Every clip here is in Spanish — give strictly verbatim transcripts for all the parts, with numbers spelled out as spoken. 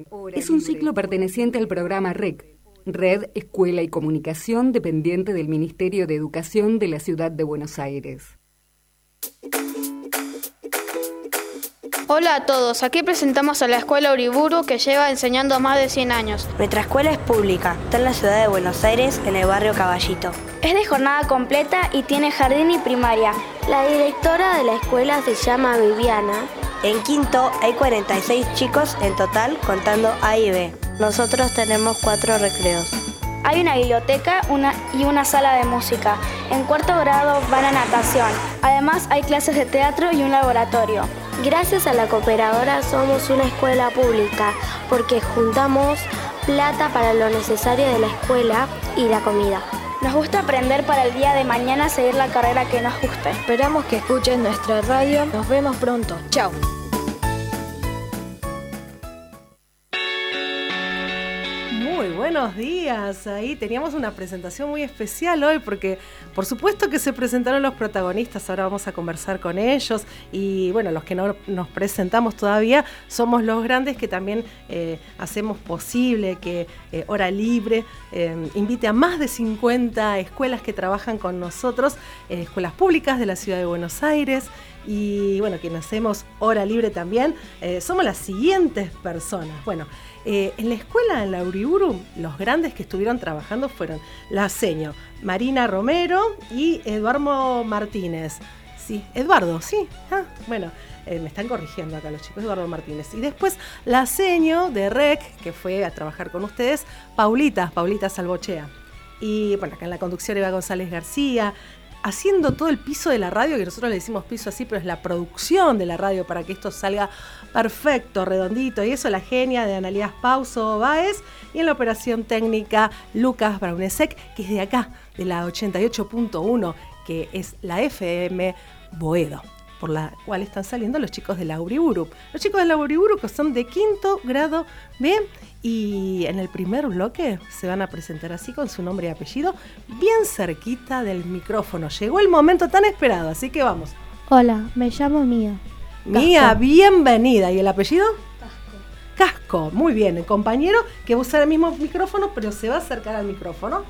Es un ciclo perteneciente al programa R E C, Red, Escuela y Comunicación, dependiente del Ministerio de Educación de la Ciudad de Buenos Aires. Hola a todos, aquí presentamos a la Escuela Uriburu, que lleva enseñando más de cien años. Nuestra escuela es pública, está en la ciudad de Buenos Aires, en el barrio Caballito. Es de jornada completa y tiene jardín y primaria. La directora de la escuela se llama Viviana. En quinto hay cuarenta y seis chicos en total, contando A y B. Nosotros tenemos cuatro recreos. Hay una biblioteca una, y una sala de música. En cuarto grado van a natación. Además hay clases de teatro y un laboratorio. Gracias a la cooperadora somos una escuela pública porque juntamos plata para lo necesario de la escuela y la comida. Nos gusta aprender para el día de mañana seguir la carrera que nos guste. Esperamos que escuchen nuestra radio. Nos vemos pronto. Chao. Muy buenos días. Ahí teníamos una presentación muy especial hoy porque por supuesto que se presentaron los protagonistas. Ahora vamos a conversar con ellos y bueno, los que no nos presentamos todavía somos los grandes que también eh, hacemos posible que eh, Hora Libre eh, invite a más de cincuenta escuelas que trabajan con nosotros, eh, escuelas públicas de la ciudad de Buenos Aires. Y bueno, quienes hacemos Hora Libre también, eh, somos las siguientes personas. Bueno, eh, en la escuela, en la Uriburu, los grandes que estuvieron trabajando fueron la seño Marina Romero y Eduardo Martínez. Sí, Eduardo, sí. Ah, bueno, eh, me están corrigiendo acá los chicos, Eduardo Martínez. Y después la seño de R E C, que fue a trabajar con ustedes, Paulita, Paulita Salvochea. Y bueno, acá en la conducción Eva González García, haciendo todo el piso de la radio, que nosotros le decimos piso así, pero es la producción de la radio para que esto salga perfecto, redondito. Y eso, la genia de Analías Pauso Báez. Y en la operación técnica, Lucas Braunesek, que es de acá, de la ochenta y ocho punto uno, que es la F M Boedo, por la cual están saliendo los chicos de la Uriburu. Los chicos de la Uriburu que son de quinto grado B, y en el primer bloque se van a presentar así con su nombre y apellido, bien cerquita del micrófono. Llegó el momento tan esperado, así que vamos. Hola, me llamo Mía. Mía, Casco. Bienvenida. ¿Y el apellido? Casco. Casco, muy bien. El compañero que va a usar el mismo micrófono, pero se va a acercar al micrófono.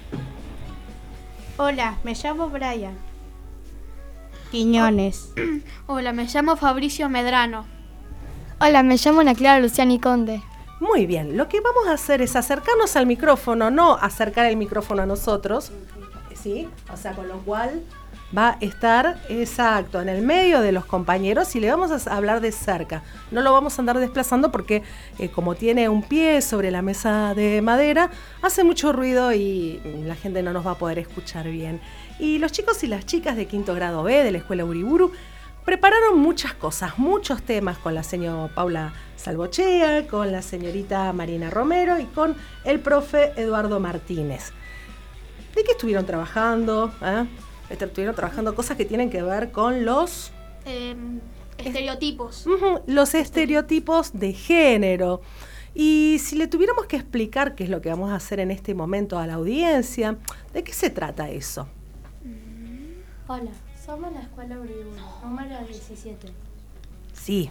Hola, me llamo Brian Quiñones. Hola, me llamo Fabricio Medrano. Hola, me llamo Ana Clara Luciani Conde. Muy bien, lo que vamos a hacer es acercarnos al micrófono, no acercar el micrófono a nosotros, ¿sí? O sea, con lo cual va a estar exacto en el medio de los compañeros y le vamos a hablar de cerca. No lo vamos a andar desplazando porque eh, como tiene un pie sobre la mesa de madera, hace mucho ruido y la gente no nos va a poder escuchar bien. Y los chicos y las chicas de quinto grado B de la Escuela Uriburu prepararon muchas cosas, muchos temas con la señora Paula Salvochea, con la señorita Marina Romero y con el profe Eduardo Martínez. ¿De qué estuvieron trabajando? ¿Eh? Estuvieron trabajando cosas que tienen que ver con los... Eh, estereotipos. Uh-huh, los estereotipos de género. Y si le tuviéramos que explicar qué es lo que vamos a hacer en este momento a la audiencia, ¿de qué se trata eso? Hola, somos la Escuela Uriburu, número diecisiete. Sí.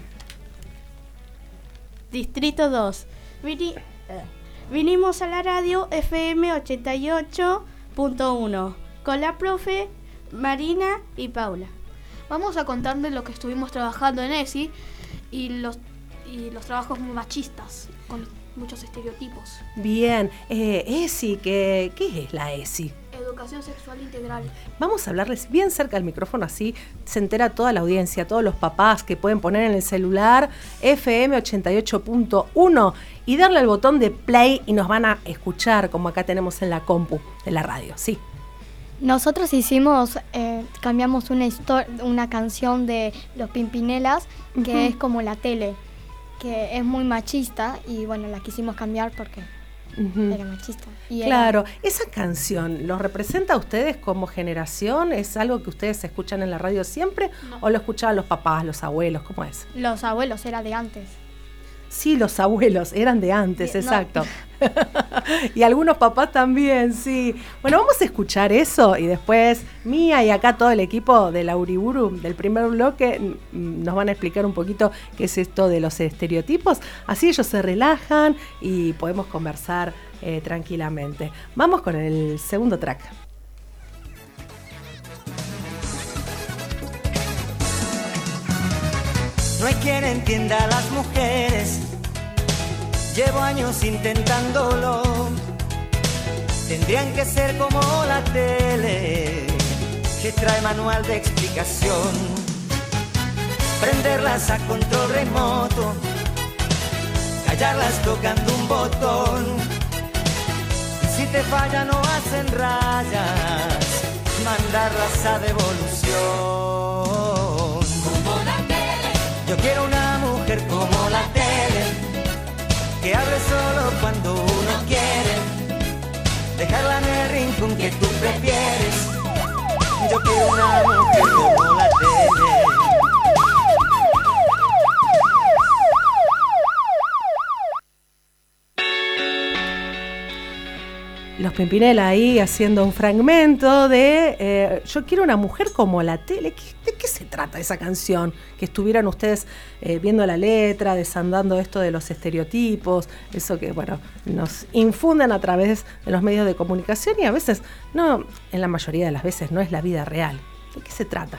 Distrito dos. Vini- eh, vinimos a la radio F M ochenta y ocho punto uno con la profe Marina y Paula. Vamos a contarles lo que estuvimos trabajando en E S I y los, y los trabajos machistas, con muchos estereotipos. Bien, eh, E S I, ¿qué, ¿qué es la E S I? Educación sexual integral. Vamos a hablarles bien cerca del micrófono, así se entera toda la audiencia, todos los papás que pueden poner en el celular F M ochenta y ocho punto uno y darle al botón de play y nos van a escuchar, como acá tenemos en la compu de la radio, sí. Nosotros hicimos, eh, cambiamos una, histo- una canción de Los Pimpinelas, que uh-huh. es como la tele, que es muy machista y bueno, la quisimos cambiar porque uh-huh. era machista. Y claro, era... esa canción, ¿los representa a ustedes como generación? ¿Es algo que ustedes escuchan en la radio siempre? No. ¿O lo escuchaban los papás, los abuelos? ¿Cómo es? Los abuelos, era de antes. Sí, los abuelos, eran de antes, No. exacto. Y algunos papás también, sí. Bueno, vamos a escuchar eso y después Mía y acá todo el equipo de la Uriburu del primer bloque mm, nos van a explicar un poquito qué es esto de los estereotipos. Así ellos se relajan y podemos conversar eh, tranquilamente. Vamos con el segundo track. No hay quien entienda a las mujeres, llevo años intentándolo. Tendrían que ser como la tele, que trae manual de explicación. Prenderlas a control remoto, callarlas tocando un botón. Y si te falla no hacen rayas, mandarlas a devolución. Yo quiero una mujer como la tele, que hable solo cuando uno quiere, dejarla en el rincón que tú prefieres. Yo quiero una mujer como la tele. Los Pimpinela ahí haciendo un fragmento de eh, Yo quiero una mujer como la tele. ¿Qué, ¿De qué se trata esa canción? Que estuvieran ustedes eh, viendo la letra, desandando esto de los estereotipos, eso que, bueno, nos infunden a través de los medios de comunicación y a veces, no, en la mayoría de las veces, no es la vida real. ¿De qué se trata?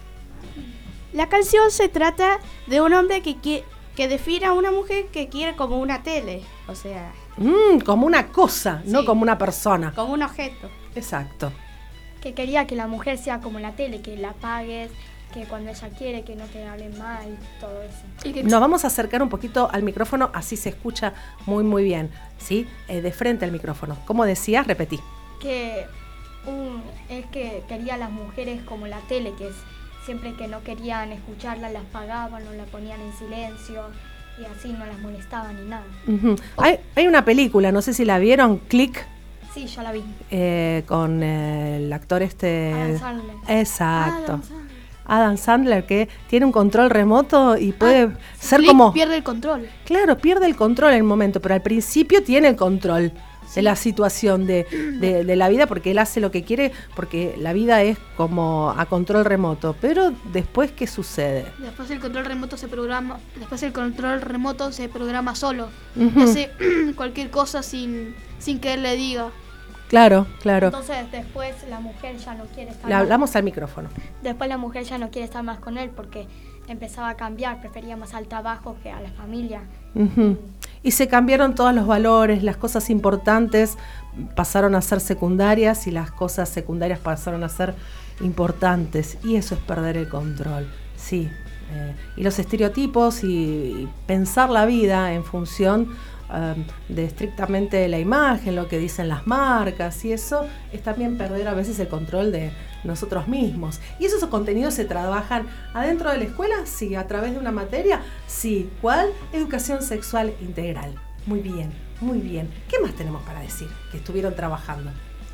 La canción se trata de un hombre que, qui- que define a una mujer que quiere como una tele, o sea, Mm, como una cosa, Sí. no como una persona. como un objeto. Exacto. Que quería que la mujer sea como la tele, que la pagues, que cuando ella quiere, que no te hablen mal, todo eso. Y que Nos vamos a acercar un poquito al micrófono, así se escucha muy muy bien, ¿sí? Eh, de frente al micrófono. Como decías, repetí. Que un, es que quería a las mujeres como la tele, que es, siempre que no querían escucharla las pagaban o la ponían en silencio y así no las molestaban ni nada. Ujú. Hay, hay una película, no sé si la vieron, Click, Sí, yo la vi. eh, con eh, el actor este... Adam Sandler. Exacto. Adam Sandler. Adam Sandler, que tiene un control remoto y puede Ah, ser Click como... pierde el control. Claro, pierde el control en el momento, pero al principio tiene el control de la situación de, de, de la vida, porque él hace lo que quiere, porque la vida es como a control remoto. Pero después, ¿qué sucede? Después el control remoto se programa, después el control remoto se programa solo. Ujú. Y hace cualquier cosa sin, sin que él le diga. Claro, claro. Entonces después la mujer ya no quiere estar Le más. hablamos al micrófono. Después la mujer ya no quiere estar más con él porque empezaba a cambiar, prefería más al trabajo que a la familia. Ujú. Y se cambiaron todos los valores, las cosas importantes pasaron a ser secundarias y las cosas secundarias pasaron a ser importantes. Y eso es perder el control, sí. Eh, y los estereotipos y, y pensar la vida en función eh, de estrictamente la imagen, lo que dicen las marcas, y eso es también perder a veces el control de nosotros mismos. ¿Y esos contenidos se trabajan adentro de la escuela? Sí. ¿A través de una materia? Sí. ¿Cuál? Educación sexual integral. Muy bien, muy bien. ¿Qué más tenemos para decir que estuvieron trabajando?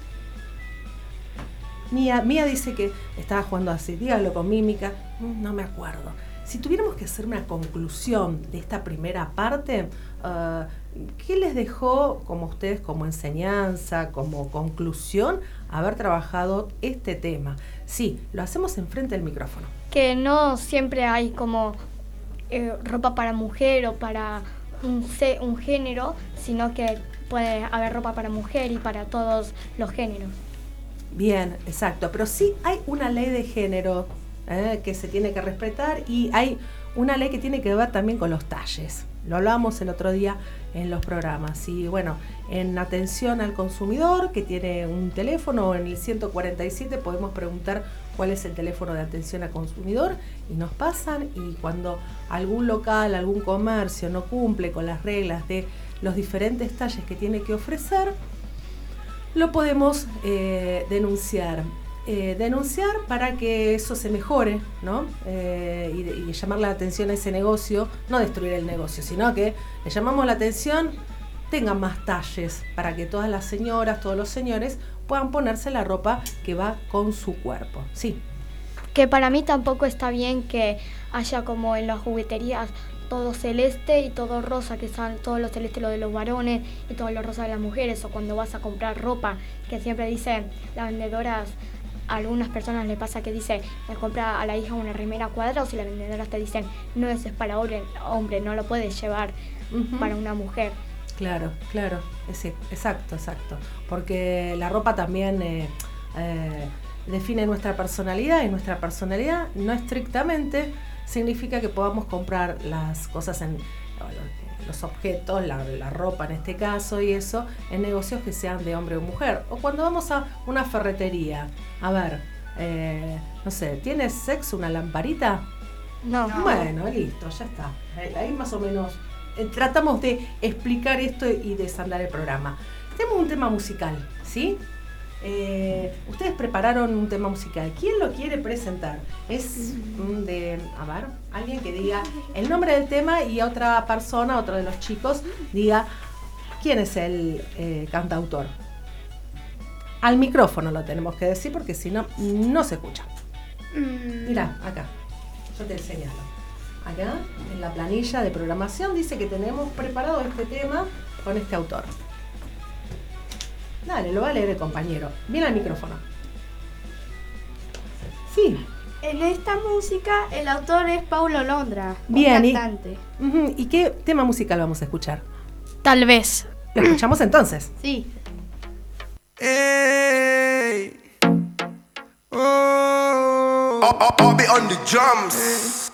Mía, Mía dice que estaba jugando así, dígalo con mímica, no me acuerdo. Si tuviéramos que hacer una conclusión de esta primera parte, uh, ¿qué les dejó como ustedes como enseñanza, como conclusión, haber trabajado este tema? Sí, lo hacemos enfrente del micrófono. Que no siempre hay como eh, ropa para mujer o para un, se- un género, sino que puede haber ropa para mujer y para todos los géneros. Bien, exacto, pero sí hay una ley de género eh, que se tiene que respetar y hay una ley que tiene que ver también con los talles. Lo hablábamos el otro día en los programas y bueno, en atención al consumidor que tiene un teléfono, en el ciento cuarenta y siete podemos preguntar cuál es el teléfono de atención al consumidor y nos pasan, y cuando algún local, algún comercio no cumple con las reglas de los diferentes talles que tiene que ofrecer, lo podemos eh, denunciar. Eh, denunciar para que eso se mejore, ¿no? Eh, y, y llamar la atención a ese negocio, no destruir el negocio, sino que le llamamos la atención, tengan más talles para que todas las señoras, todos los señores puedan ponerse la ropa que va con su cuerpo. Sí. Que para mí tampoco está bien que haya como en las jugueterías todo celeste y todo rosa, que son todo lo celeste lo de los varones y todo lo rosa de las mujeres. O cuando vas a comprar ropa, que siempre dicen las vendedoras, a algunas personas les pasa que dice, le compra a la hija una remera cuadrada, o si las vendedoras te dicen, no, eso es para hombre, hombre no lo puedes llevar uh-huh. para una mujer. Claro, claro, es, exacto, exacto. Porque la ropa también eh, eh, define nuestra personalidad, y nuestra personalidad no estrictamente significa que podamos comprar las cosas en los objetos, la, la ropa en este caso y eso, en negocios que sean de hombre o mujer. O cuando vamos a una ferretería, a ver, eh, no sé, ¿tienes sexo una lamparita? No. Bueno, listo, ya está. Ahí más o menos eh, tratamos de explicar esto y desandar el programa. Tenemos un tema musical, ¿sí? Eh, ustedes prepararon un tema musical. ¿Quién lo quiere presentar? Es de, a ver, alguien que diga el nombre del tema y otra persona, otro de los chicos, diga quién es el eh, cantautor. Al micrófono lo tenemos que decir porque si no, no se escucha. Mirá, acá, yo te señalo. Acá, en la planilla de programación, dice que tenemos preparado este tema con este autor. Dale, lo va a leer el compañero. Viene al micrófono. Sí. En esta música el autor es Paulo Londra, bien, un cantante. Y, uh-huh, ¿y qué tema musical vamos a escuchar? Tal vez. ¿Lo escuchamos entonces? Sí. Hey. Oh. I'll, I'll, I'll be on the drums.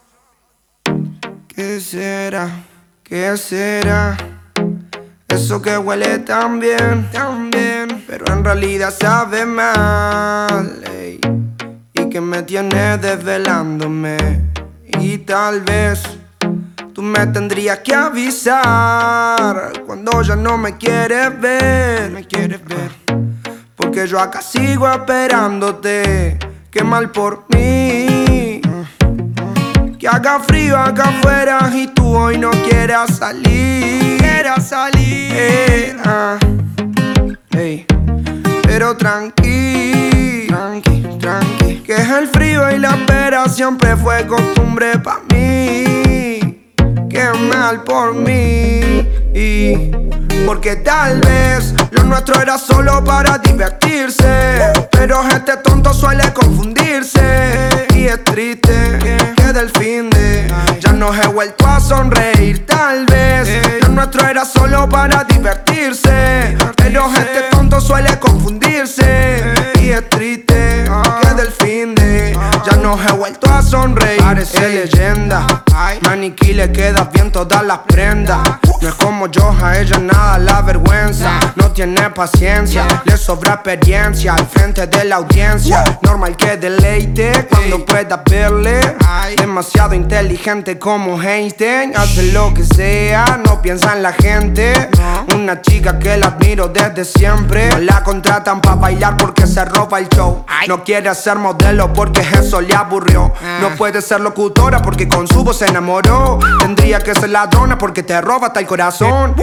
¿Qué será? ¿Qué será? Eso que huele tan bien, tan bien, pero en realidad sabe mal, ey, y que me tiene desvelándome. Y tal vez tú me tendrías que avisar cuando ya no me quieres ver, me quieres ver, porque yo acá sigo esperándote. Qué mal por mí, que haga frío acá afuera y tú hoy no quieras salir, quieras salir, eh, ah, hey. Pero tranqui, tranqui, tranqui, que es el frío y la espera siempre fue costumbre pa' mí. Qué mal por mí, y porque tal vez lo nuestro era solo para divertirse, pero este tonto suele confundirse. Y es triste que del fin de ya no he vuelto a sonreír. Tal vez lo nuestro era solo para divertirse, pero este tonto suele confundirse. Y es triste que del fin de ya no he vuelto a sonreír. Parece leyenda, maniquí le queda bien todas las prendas. No es como yo, a ella nada la vergüenza. No tiene paciencia, le sobra experiencia al frente de la audiencia. Normal que deleite cuando pueda verle. Demasiado inteligente como Einstein, hace lo que sea, no piensa en la gente. Una chica que la admiro desde siempre. No la contratan pa' bailar porque se roba el show. No quiere ser modelo porque eso le aburrió. No puede ser locutora porque con su voz se enamoró. Tendría que ser ladrona porque te roba hasta el corazón.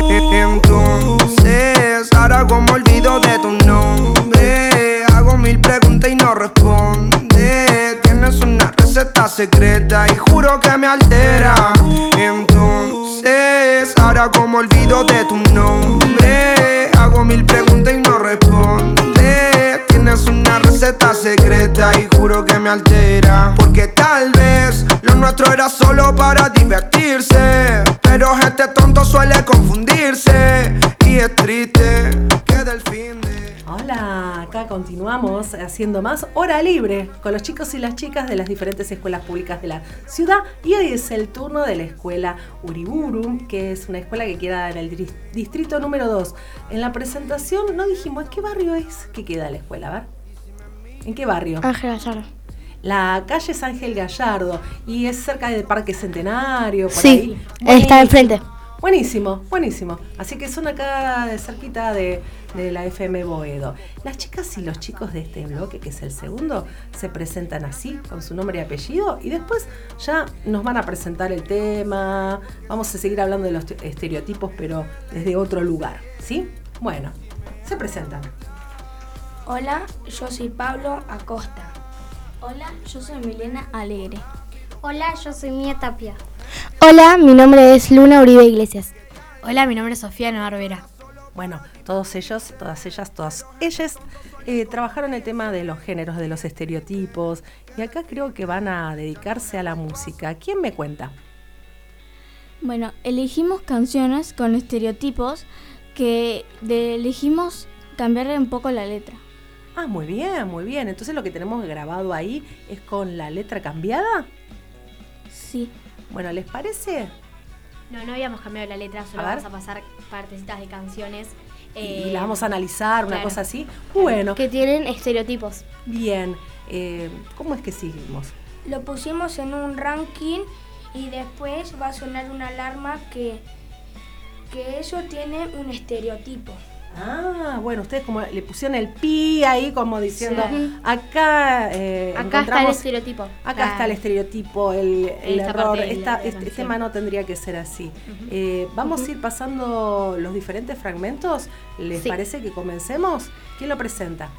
Entonces, ahora como olvido de tu nombre, hago mil preguntas y no responde. Tienes una receta secreta y juro que me altera. Entonces, ahora como olvido de tu nombre, hago mil preguntas y no responde. Tienes una receta secreta y juro que me altera. Porque tal vez lo nuestro era solo para divertirse, pero este tonto suele confundirse. Y es triste que del fin de... Hola, acá continuamos haciendo más Hora Libre con los chicos y las chicas de las diferentes escuelas públicas de la ciudad. Y hoy es el turno de la escuela Uriburu, que es una escuela que queda en el distrito número dos. En la presentación no dijimos ¿en qué barrio es que queda la escuela? A ver, ¿en qué barrio? Ángel Gallardo. La calle es Ángel Gallardo y es cerca del Parque Centenario. Por sí, ahí. Está enfrente. Buenísimo, buenísimo. Así que son acá de cerquita de, de la F M Boedo. Las chicas y los chicos de este bloque, que es el segundo, se presentan así, con su nombre y apellido, y después ya nos van a presentar el tema. Vamos a seguir hablando de los estereotipos, pero desde otro lugar, ¿sí? Bueno, se presentan. Hola, yo soy Pablo Acosta. Hola, yo soy Milena Alegre. Hola, yo soy Mía Tapia. Hola, mi nombre es Luna Uribe Iglesias. Hola, mi nombre es Sofía Navarro Vera. Bueno, todos ellos, todas ellas, todas ellas eh, trabajaron el tema de los géneros, de los estereotipos, y acá creo que van a dedicarse a la música. ¿Quién me cuenta? Bueno, elegimos canciones con estereotipos que de, elegimos cambiarle un poco la letra. Ah, muy bien, muy bien. Entonces lo que tenemos grabado ahí es con la letra cambiada. Sí. Bueno, ¿les parece? No, no habíamos cambiado la letra, solo A vamos a pasar partecitas de canciones. Eh, y la vamos a analizar, una claro. cosa así. Bueno. Que tienen estereotipos. Bien. Eh, ¿Cómo es que seguimos? Lo pusimos en un ranking y después va a sonar una alarma que, que eso tiene un estereotipo. Ah, bueno, ustedes como le pusieron el pi ahí como diciendo, sí. acá eh, Acá está el estereotipo. Acá claro. está el estereotipo, el, el Esta error, parte de Esta, la- de este, la este tema no tendría que ser así. Uh-huh. Eh, Vamos Uh-huh. a ir pasando los diferentes fragmentos. ¿Les Sí. parece que comencemos? ¿Quién lo presenta?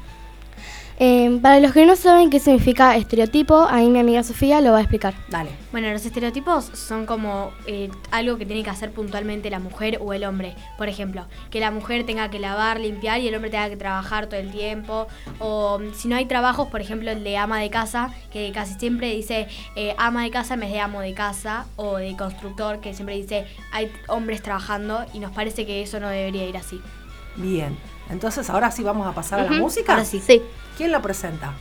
Eh, para los que no saben qué significa estereotipo, ahí mi amiga Sofía lo va a explicar. Dale. Bueno, los estereotipos son como eh, algo que tiene que hacer puntualmente la mujer o el hombre. Por ejemplo, que la mujer tenga que lavar, limpiar y el hombre tenga que trabajar todo el tiempo. O si no hay trabajos, por ejemplo, el de ama de casa, que casi siempre dice eh, ama de casa en vez de amo de casa. O de constructor, que siempre dice hay hombres trabajando, y nos parece que eso no debería ir así. Bien. Entonces ahora sí vamos a pasar a la Ujú. música. Ahora sí. Sí. ¿Quién lo presenta?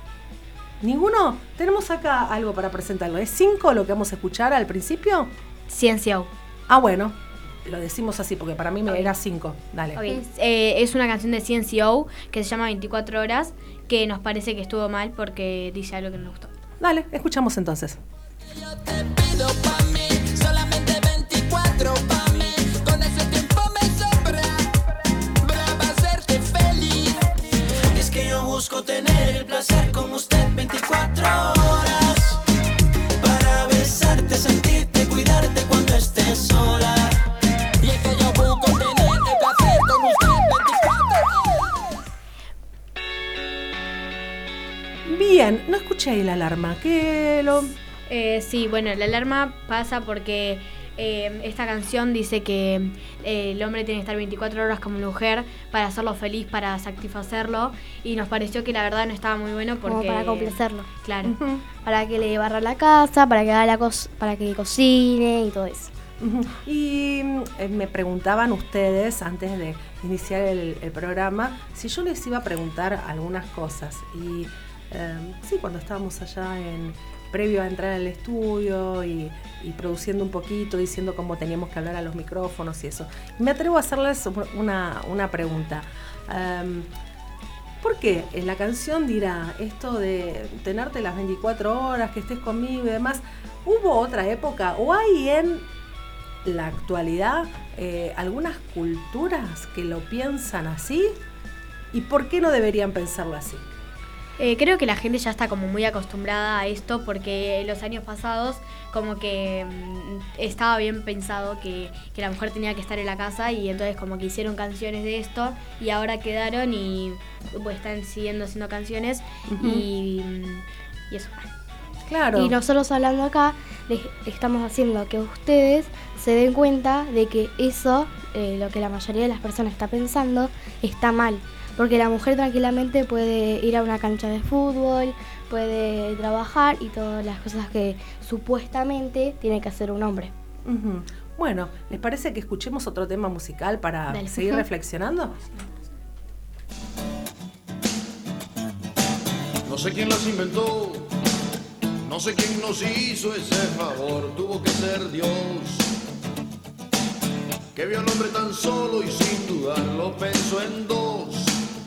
¿Ninguno? Tenemos acá algo para presentarlo. ¿Es cinco lo que vamos a escuchar al principio? Ciencia. Ah, bueno. Lo decimos así porque para mí me era cinco. Dale. Okay. Eh, es una canción de C N C O que se llama veinticuatro horas, que nos parece que estuvo mal porque dice algo que no nos gustó. Dale, escuchamos entonces. Yo te pido pa' mí, solamente veinticuatro pa' mí. Con ese tiempo me sobra, para hacerte feliz. Es que yo busco tener el placer con usted veinticuatro horas. Para besarte, sentirte, cuidarte cuando estés sola. Y es que yo busco tener el placer con usted veinticuatro horas. Bien, no escuché ahí la alarma. ¿Qué lo...? Eh, sí, bueno, la alarma pasa porque eh, esta canción dice que eh, el hombre tiene que estar veinticuatro horas como mujer para hacerlo feliz, para satisfacerlo, y nos pareció que la verdad no estaba muy bueno porque... Como para complacerlo. Claro. Uh-huh. Para que le barra la casa, para que haga la cos- para que cocine y todo eso. Uh-huh. Y eh, me preguntaban ustedes, antes de iniciar el, el programa, si yo les iba a preguntar algunas cosas. Y eh, sí, cuando estábamos allá en... previo a entrar al estudio y, y produciendo un poquito, diciendo cómo teníamos que hablar a los micrófonos y eso. Me atrevo a hacerles una, una pregunta. Um, ¿Por qué en la canción dirá esto de tenerte las veinticuatro horas, que estés conmigo y demás? ¿Hubo otra época o hay en la actualidad eh, algunas culturas que lo piensan así? ¿Y por qué no deberían pensarlo así? Eh, creo que la gente ya está como muy acostumbrada a esto porque en los años pasados como que mmm, estaba bien pensado que, que la mujer tenía que estar en la casa, y entonces como que hicieron canciones de esto y ahora quedaron y pues están siguiendo haciendo canciones. Uh-huh. y, y eso. Claro. Y nosotros hablando acá les estamos haciendo que ustedes se den cuenta de que eso, eh, lo que la mayoría de las personas está pensando, está mal. Porque la mujer tranquilamente puede ir a una cancha de fútbol, puede trabajar y todas las cosas que supuestamente tiene que hacer un hombre. Uh-huh. Bueno, ¿les parece que escuchemos otro tema musical para Dale. seguir reflexionando? No sé quién las inventó, no sé quién nos hizo ese favor, tuvo que ser Dios, que vio al hombre tan solo y sin dudarlo pensó en dos.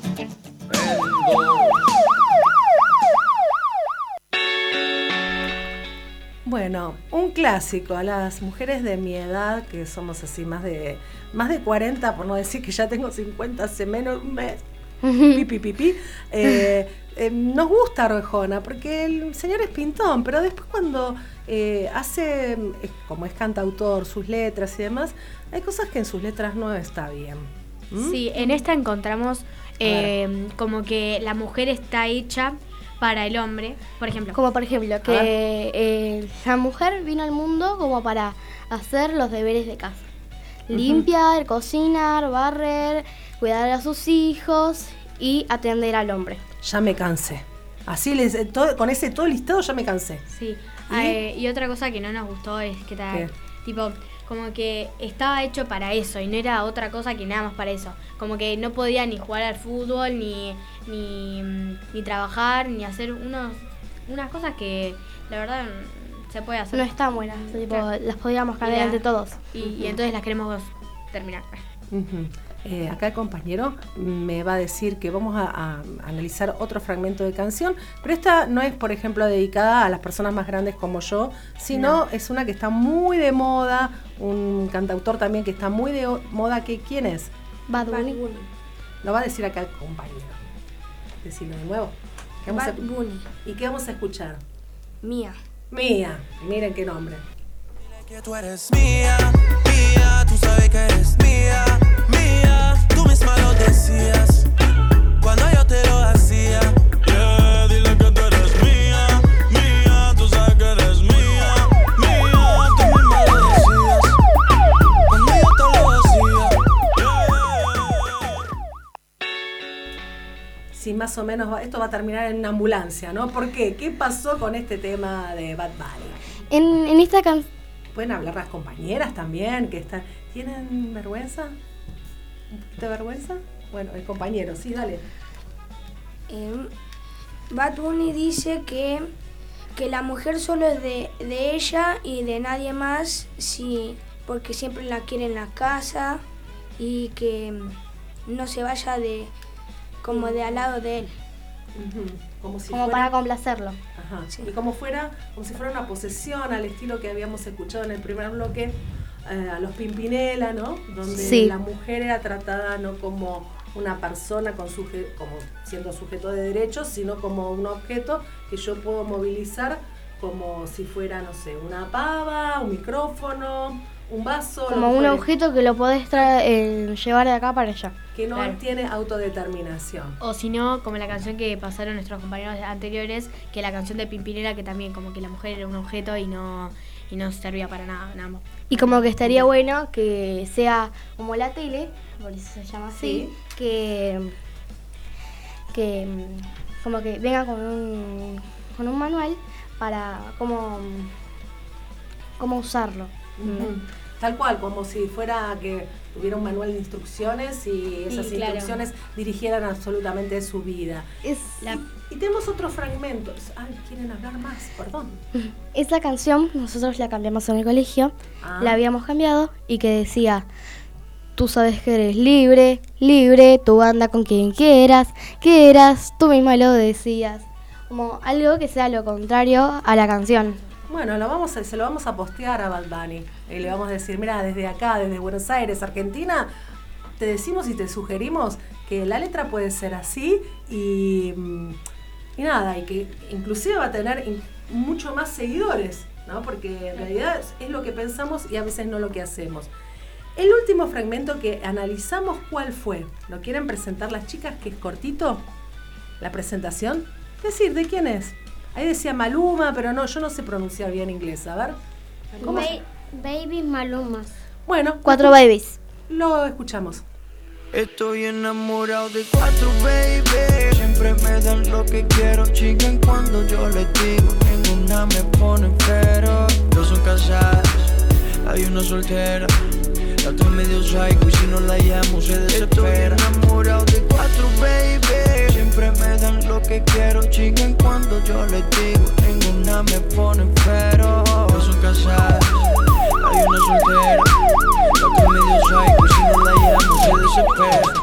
Bueno, un clásico a las mujeres de mi edad, que somos así más de más de cuarenta, por no decir que ya tengo cincuenta hace menos un mes. Pi, pi, pi, pi. Eh, eh, nos gusta Arjona porque el señor es pintón, pero después cuando eh, hace, eh, como es cantautor, sus letras y demás, hay cosas que en sus letras no está bien. ¿Mm? Sí, en esta encontramos eh, como que la mujer está hecha para el hombre, por ejemplo. Como por ejemplo, que eh, la mujer vino al mundo como para hacer los deberes de casa. Uh-huh. Limpiar, cocinar, barrer, cuidar a sus hijos y atender al hombre. Ya me cansé. Así, les, todo, con ese todo listado ya me cansé. Sí. ¿Y? Eh, y otra cosa que no nos gustó es que tal, tipo, como que estaba hecho para eso y no era otra cosa que nada más para eso. Como que no podía ni jugar al fútbol, ni, ni, ni trabajar, ni hacer unos, unas cosas que la verdad se puede hacer. No están buenas, tipo, claro. Las podíamos cambiar entre todos. Y, uh-huh. y entonces las queremos terminar. Uh-huh. Eh, acá el compañero me va a decir que vamos a, a analizar otro fragmento de canción, pero esta no es, por ejemplo, dedicada a las personas más grandes como yo, sino no. Es una que está muy de moda, un cantautor también que está muy de moda. Que, ¿quién es? Bad Bunny. Lo va a decir acá el compañero. Decirlo de nuevo. ¿Qué Bad a... Bunny. ¿Y qué vamos a escuchar? Mía. Mía. Miren qué nombre. Que tú eres mía, mía, tú sabes que eres mía, mía, tú misma lo decías cuando yo te lo hacía. Yeah, dile que tú eres mía, mía, tú sabes que eres mía, mía, tú misma lo decías cuando yo te lo hacía. Yeah. Sí, más o menos va, esto va a terminar en una ambulancia, ¿no? ¿Por qué? ¿Qué pasó con este tema de Bad Bunny? En, en esta canción pueden hablar las compañeras también, que están, ¿tienen vergüenza? ¿Un poquito de vergüenza? Bueno, el compañero, sí, dale. Eh, Bad Bunny dice que, que la mujer solo es de, de ella y de nadie más, sí, porque siempre la quiere en la casa y que no se vaya de como de al lado de él. Uh-huh. Como, si como fuera, para complacerlo. Ajá. Sí. Y como fuera, como si fuera una posesión, al estilo que habíamos escuchado en el primer bloque, eh, a los Pimpinela, ¿no? Donde sí. La mujer era tratada no como una persona con suje- como siendo sujeto de derechos, sino como un objeto que yo puedo movilizar como si fuera, no sé, una pava, un micrófono, un vaso. Como un objeto que lo podés tra- eh, llevar de acá para allá. Que no claro. tiene autodeterminación. O si no, como la canción que pasaron nuestros compañeros anteriores, que la canción de Pimpinela, que también como que la mujer era un objeto y no y no servía para nada, nada más. Y como que estaría bueno que sea como la tele, por eso se llama así, sí. que, que como que venga con un, con un manual para cómo, cómo usarlo. Uh-huh. Tal cual, como si fuera que tuviera un manual de instrucciones y esas sí, claro. instrucciones dirigieran absolutamente su vida. Es la... Y tenemos otros fragmentos. Ay, quieren hablar más, perdón. Esa canción nosotros la cambiamos en el colegio, ah. la habíamos cambiado y que decía: tú sabes que eres libre, libre, tú anda con quien quieras, quieras, tú misma lo decías. Como algo que sea lo contrario a la canción. Bueno, lo vamos a, se lo vamos a postear a Bad Bunny y le vamos a decir, mira, desde acá, desde Buenos Aires, Argentina, te decimos y te sugerimos que la letra puede ser así y, y nada, y que inclusive va a tener in, mucho más seguidores, ¿no? Porque en realidad es lo que pensamos y a veces no lo que hacemos. El último fragmento que analizamos, ¿cuál fue? ¿Lo quieren presentar las chicas, que es cortito? ¿La presentación? Es decir, ¿de quién es? Ahí decía Maluma, pero no, yo no sé pronunciar bien inglés. A ver. ¿Cómo ba- Babies Malumas. Bueno. Cuatro babies. Lo escuchamos. Estoy enamorado de cuatro babies. Siempre me dan lo que quiero. Chiquen cuando yo les digo. Ninguna me pone pero. Dos son casadas, hay una soltera. La otra medio psycho y si no la llamo se desespera. Estoy enamorado de cuatro babies. Siempre me dan lo que quiero. Chiquen cuando yo les digo. Ninguna me pone pero. Dos son casadas, hay una soltera. La otra medio psycho y si no la llamo se desespera.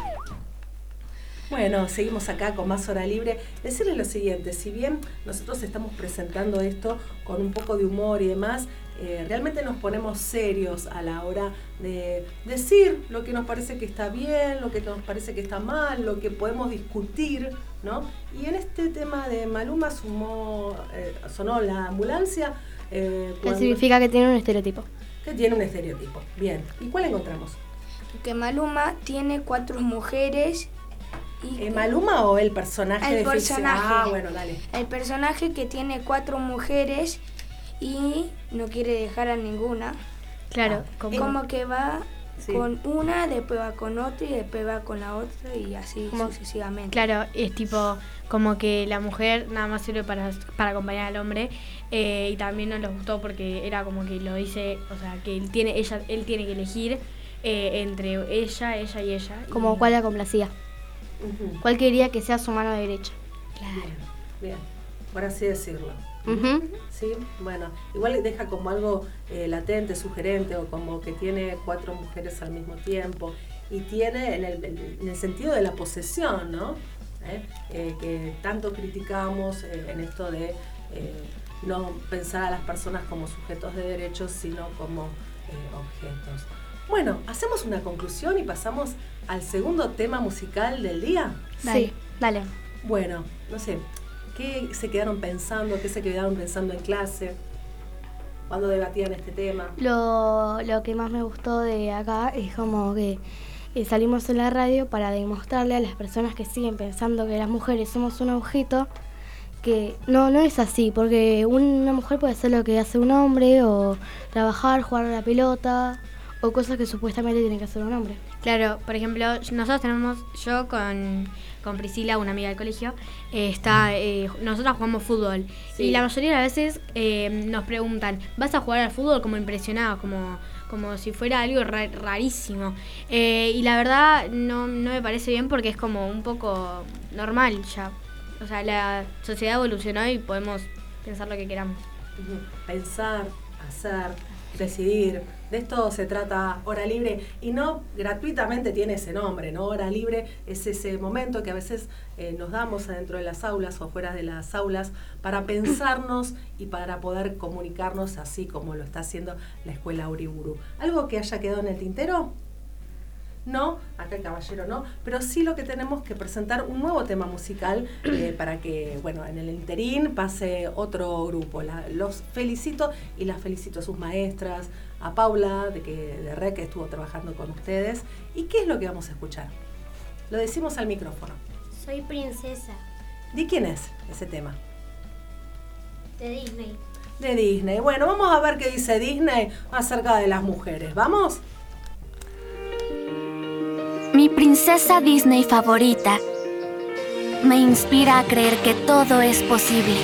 Bueno, seguimos acá con más Hora Libre. Decirles lo siguiente, si bien nosotros estamos presentando esto con un poco de humor y demás, eh, realmente nos ponemos serios a la hora de decir lo que nos parece que está bien, lo que nos parece que está mal, lo que podemos discutir, ¿no? Y en este tema de Maluma sumó, eh, sonó la ambulancia. Eh, ¿Qué significa que tiene un estereotipo? Que tiene un estereotipo. Bien. ¿Y cuál encontramos? Que Maluma tiene cuatro mujeres Y ¿Eh, ¿Maluma o el personaje el de personaje. ficción? Ah, bueno, dale. El personaje que tiene cuatro mujeres y no quiere dejar a ninguna. Claro, como, como que va sí. con una, después va con otra y después va con la otra y así como, sucesivamente. Claro, es tipo como que la mujer nada más sirve para, para acompañar al hombre eh, y también no les gustó porque era como que lo dice, o sea, que él tiene, ella, él tiene que elegir eh, entre ella, ella y ella. Como y... cuál la complacía. Uh-huh. ¿Cuál quería que sea su mano derecha? Claro. Bien, bien, por así decirlo. Uh-huh. Sí, bueno, igual deja como algo eh, latente, sugerente, o como que tiene cuatro mujeres al mismo tiempo, y tiene en el, en el sentido de la posesión, ¿no? ¿Eh? Eh, que tanto criticamos eh, en esto de eh, no pensar a las personas como sujetos de derechos, sino como eh, objetos. Bueno, hacemos una conclusión y pasamos al segundo tema musical del día. Sí, dale. Bueno, no sé, ¿qué se quedaron pensando? ¿Qué se quedaron pensando en clase cuando debatían este tema? Lo, lo que más me gustó de acá es como que eh, salimos en la radio para demostrarle a las personas que siguen pensando que las mujeres somos un objeto, que no, no es así, porque una mujer puede hacer lo que hace un hombre, o trabajar, jugar a la pelota, o cosas que supuestamente tiene que hacer un hombre. Claro, por ejemplo, nosotros tenemos, yo con, con Priscila, una amiga del colegio, eh, está, eh, nosotras jugamos fútbol. Sí. Y la mayoría de las veces eh, nos preguntan, ¿vas a jugar al fútbol? Como impresionados, como, como si fuera algo ra- rarísimo. Eh, y la verdad no, no me parece bien porque es como un poco normal ya. O sea, la sociedad evolucionó y podemos pensar lo que queramos. Pensar, hacer, decidir. De esto se trata Hora Libre, y no gratuitamente tiene ese nombre, ¿no? Hora Libre es ese momento que a veces eh, nos damos adentro de las aulas o fuera de las aulas para pensarnos y para poder comunicarnos así como lo está haciendo la Escuela Uriburu. ¿Algo que haya quedado en el tintero? No, acá el caballero no, pero sí lo que tenemos que presentar un nuevo tema musical eh, para que, bueno, en el interín pase otro grupo. La, los felicito y las felicito a sus maestras, a Paula de que de R E C que estuvo trabajando con ustedes. ¿Y qué es lo que vamos a escuchar? Lo decimos al micrófono. Soy princesa. ¿De quién es ese tema? De Disney. De Disney. Bueno, vamos a ver qué dice Disney acerca de las mujeres. ¿Vamos? Mi princesa Disney favorita me inspira a creer que todo es posible.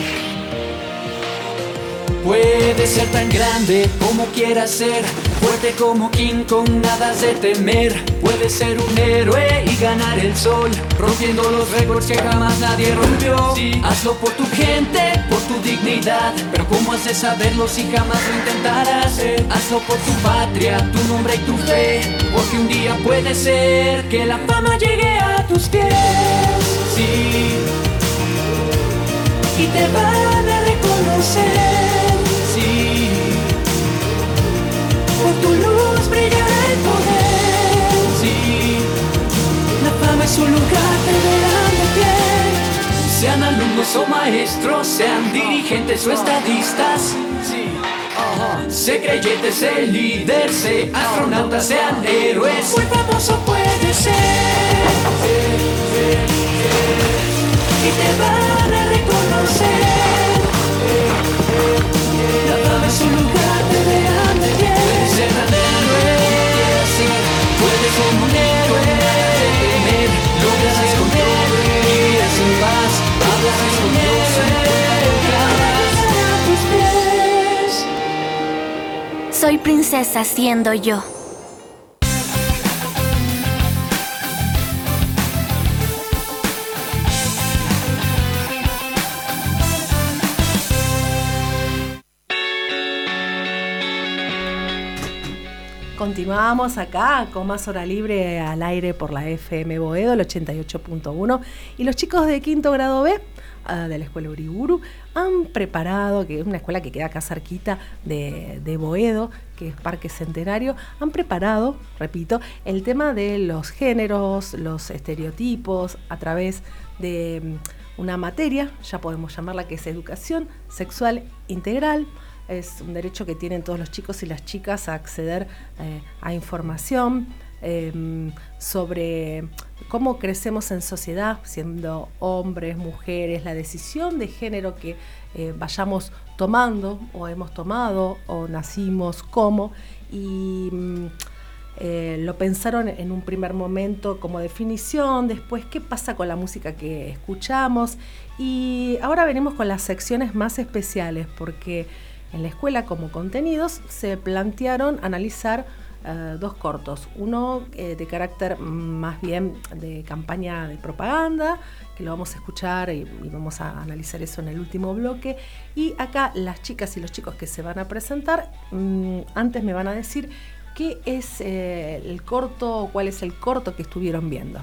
Puedes ser tan grande como quieras ser, fuerte como King con nada de temer. Puedes ser un héroe y ganar el sol, rompiendo los récords que jamás nadie rompió. Sí, hazlo por tu gente, por tu dignidad, pero ¿cómo has de saberlo si jamás lo intentaras? Eh, hazlo por tu patria, tu nombre y tu fe, porque un día puede ser que la fama llegue a tus pies. Sí, y te van a reconocer. Sí, por tu luz brillará el poder. Sí, la fama es un lugar, te verán de pie. Sean alumnos o maestros, sean dirigentes o estadistas. Sí, uh-huh. Sé creyente, sé líder, sé astronauta, sean héroes. Muy famoso puede ser. Y te van a reconocer. La fama es un lugar, te verán de pie. Puedes ser tan héroe, quieras ser. Puedes ser un héroe, temer. Logras esconder, vivirás en paz. Hablas con héroe, a tus pies. Soy princesa siendo yo. Continuamos acá con más Hora Libre al aire por la F M Boedo, el ochenta y ocho punto uno. Y los chicos de quinto grado B uh, de la Escuela Uriburu han preparado, que es una escuela que queda acá cerquita de, de Boedo, que es Parque Centenario, han preparado, repito, el tema de los géneros, los estereotipos, a través de um, una materia, ya podemos llamarla, que es educación sexual integral. Es un derecho que tienen todos los chicos y las chicas a acceder eh, a información eh, sobre cómo crecemos en sociedad, siendo hombres, mujeres, la decisión de género que eh, vayamos tomando o hemos tomado o nacimos como, y eh, lo pensaron en un primer momento como definición, después qué pasa con la música que escuchamos, y ahora venimos con las secciones más especiales, porque en la escuela como contenidos se plantearon analizar Uh, dos cortos, uno eh, de carácter más bien de campaña de propaganda, que lo vamos a escuchar y, y vamos a analizar eso en el último bloque, y acá las chicas y los chicos que se van a presentar mmm, antes me van a decir qué es eh, el corto o cuál es el corto que estuvieron viendo.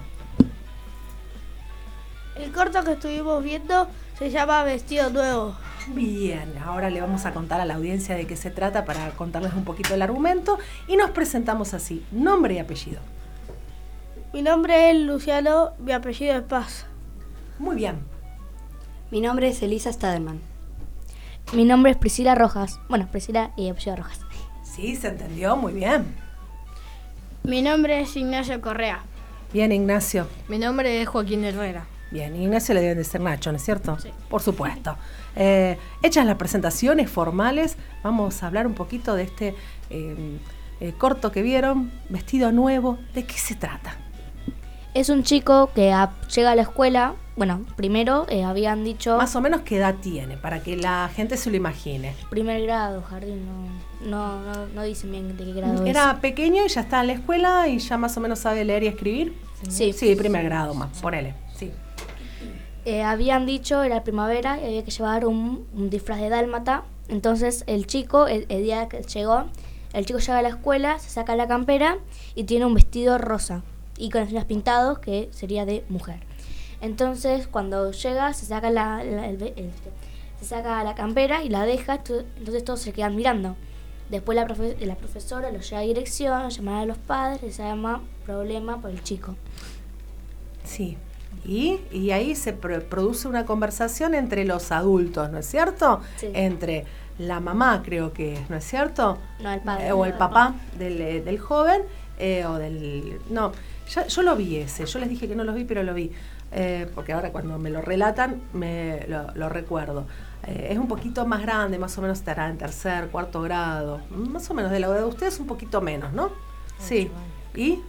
El corto que estuvimos viendo se llama Vestido Nuevo. Bien, ahora le vamos a contar a la audiencia de qué se trata para contarles un poquito el argumento, y nos presentamos así, nombre y apellido. Mi nombre es Luciano, mi apellido es Paz. Muy bien. Mi nombre es Elisa Stadelman. Mi nombre es Priscila Rojas. Bueno, Priscila y apellido Rojas. Sí, se entendió, muy bien. Mi nombre es Ignacio Correa. Bien, Ignacio. Mi nombre es Joaquín Herrera. Bien, Ignacio le deben de ser Nacho, ¿no es cierto? Sí. Por supuesto. Eh, hechas las presentaciones formales, vamos a hablar un poquito de este eh, eh, corto que vieron, Vestido Nuevo. ¿De qué se trata? Es un chico que a, llega a la escuela. Bueno, primero eh, habían dicho... Más o menos qué edad tiene, para que la gente se lo imagine. Primer grado, jardín, no, no, no, no dicen bien de qué grado es. Era pequeño y ya está en la escuela y ya más o menos sabe leer y escribir. Sí. Sí, primer grado más, ponele, sí. Eh, habían dicho, era primavera, y había que llevar un, un disfraz de dálmata. Entonces el chico, el, el día que llegó, el chico llega a la escuela, se saca la campera y tiene un vestido rosa y con unos pintados que sería de mujer. Entonces cuando llega se saca la, la, el, el, se saca la campera y la deja, entonces todos se quedan mirando. Después la, profe, la profesora lo lleva a dirección, lo llaman a los padres y se llama problema por el chico. Sí. Y, y ahí se pro- produce una conversación entre los adultos, ¿no es cierto? Sí. Entre la mamá, creo que es, ¿no es cierto? No, el padre. Eh, o el papá del, eh, del joven, eh, o del... No, ya, yo lo vi ese, yo les dije que no lo vi, pero lo vi. Eh, porque ahora cuando me lo relatan, me lo, lo recuerdo. Eh, es un poquito más grande, más o menos estará en tercer, cuarto grado. Más o menos, de la edad de ustedes un poquito menos, ¿no? Sí. ¿Y?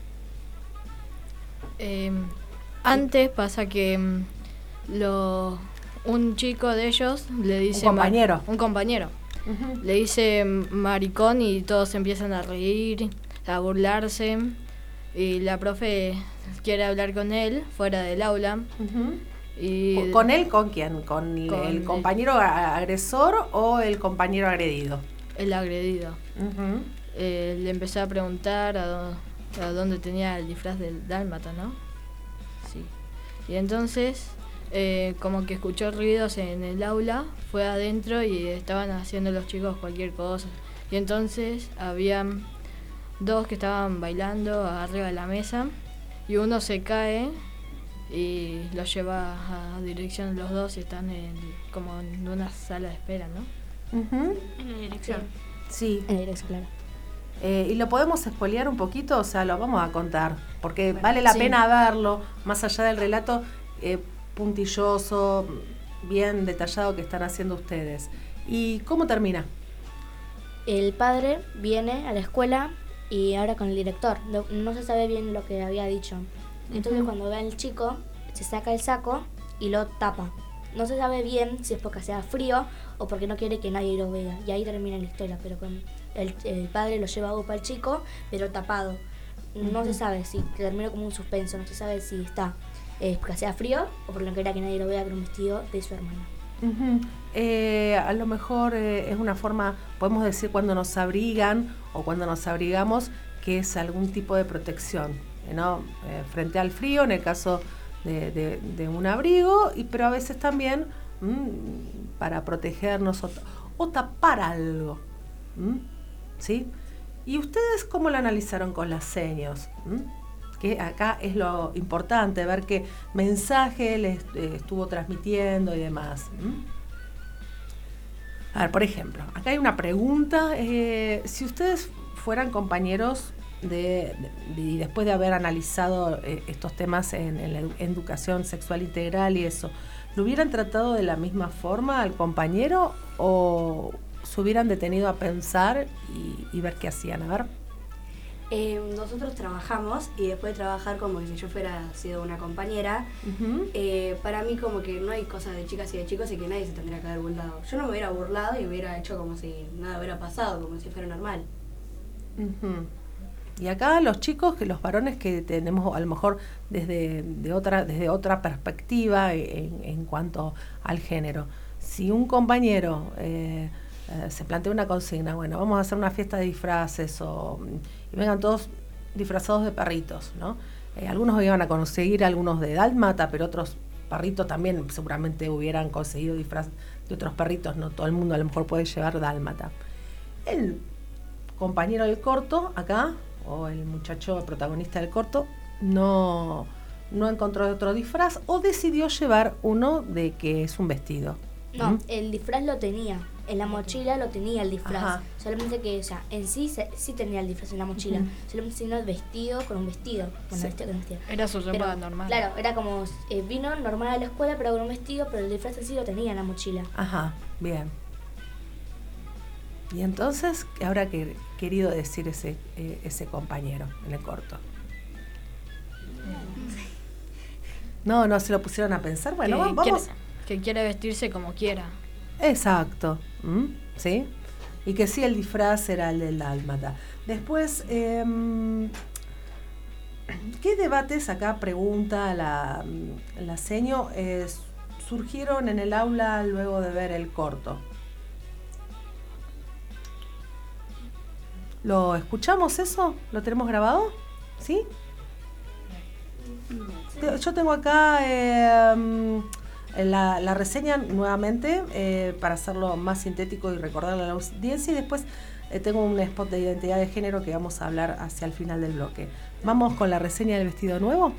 Eh... Antes pasa que lo, un chico de ellos le dice... Un compañero. Mar, un compañero. Uh-huh. Le dice maricón y todos empiezan a reír, a burlarse. Y la profe quiere hablar con él fuera del aula. Uh-huh. Y ¿Con él con quién? ¿Con, con el compañero agresor o el compañero agredido? El agredido. Uh-huh. Eh, le empezó a preguntar a, do, a dónde tenía el disfraz del dálmata, ¿no? Sí. Y entonces, eh, como que escuchó ruidos en el aula, fue adentro y estaban haciendo los chicos cualquier cosa. Y entonces habían dos que estaban bailando arriba de la mesa y uno se cae y los lleva a dirección de los dos y están en, como en una sala de espera, ¿no? Uh-huh. En la dirección. Sí. En la dirección, claro. Eh, ¿Y lo podemos spoilear un poquito? O sea, lo vamos a contar, porque vale la sí. pena verlo, más allá del relato eh, puntilloso, bien detallado que están haciendo ustedes. ¿Y cómo termina? El padre viene a la escuela y habla con el director. No, no se sabe bien lo que había dicho. Entonces, uh-huh. cuando ve al chico, se saca el saco y lo tapa. No se sabe bien si es porque hacía frío o porque no quiere que nadie lo vea. Y ahí termina la historia, pero con el, el padre lo lleva a UPA al chico, pero tapado. No uh-huh. se sabe si terminó como un suspenso, no se sabe si está eh, porque hacía frío o porque no quería que nadie lo vea con un vestido de su hermana. Uh-huh. Eh, a lo mejor eh, es una forma, podemos decir cuando nos abrigan o cuando nos abrigamos, que es algún tipo de protección, ¿no? Eh, frente al frío, en el caso de, de, de un abrigo, y pero a veces también mmm, para protegernos o, o tapar algo, ¿Mm? ¿sí? ¿Y ustedes cómo lo analizaron con las señas? ¿Mm? Que acá es lo importante, ver qué mensaje les eh, estuvo transmitiendo y demás. ¿Mm? A ver, por ejemplo, acá hay una pregunta. Eh, si ustedes fueran compañeros de, de, y después de haber analizado eh, estos temas en, en la edu- educación sexual integral y eso, ¿lo hubieran tratado de la misma forma al compañero o se hubieran detenido a pensar y, y ver qué hacían? A ver. Eh, nosotros trabajamos y después de trabajar como que si yo fuera sido una compañera, uh-huh. eh, para mí como que no hay cosas de chicas y de chicos y que nadie se tendría que haber burlado. Yo no me hubiera burlado y hubiera hecho como si nada hubiera pasado, como si fuera normal. Uh-huh. Y acá los chicos, que los varones que tenemos a lo mejor desde, de otra, desde otra perspectiva en, en cuanto al género, si un compañero eh, eh, se plantea una consigna, bueno, vamos a hacer una fiesta de disfraces o y vengan todos disfrazados de perritos, ¿no? Eh, algunos iban a conseguir algunos de dálmata, pero otros perritos también seguramente hubieran conseguido disfraz de otros perritos, no todo el mundo a lo mejor puede llevar dálmata. El compañero del corto, acá, o el muchacho protagonista del corto, no, no encontró otro disfraz o decidió llevar uno de que es un vestido. No, ¿Mm? el disfraz lo tenía. En la mochila lo tenía el disfraz. Ajá. Solamente que, o sea, en sí se, sí tenía el disfraz en la mochila. Uh-huh. Solamente sino el vestido con un vestido. Bueno, Sí. vestido con vestido. Era su ropa Pero, normal. Claro, era como, eh, vino normal a la escuela, pero con un vestido, pero el disfraz en sí lo tenía en la mochila. Ajá, bien. Y entonces, ¿qué habrá que, querido decir ese, eh, ese compañero en el corto? No, no se lo pusieron a pensar. Bueno, que, vamos. quiere, que quiere vestirse como quiera. Exacto. ¿Mm? ¿Sí? Y que sí, el disfraz era el del dálmata. Después, eh, ¿qué debates, acá pregunta la, la seño, eh, surgieron en el aula luego de ver el corto? ¿Lo escuchamos eso? ¿Lo tenemos grabado? ¿Sí? Te- Yo tengo acá eh, la, la reseña nuevamente eh, para hacerlo más sintético y recordarle a la audiencia, y después eh, tengo un spot de identidad de género que vamos a hablar hacia el final del bloque. ¿Vamos con la reseña del vestido nuevo?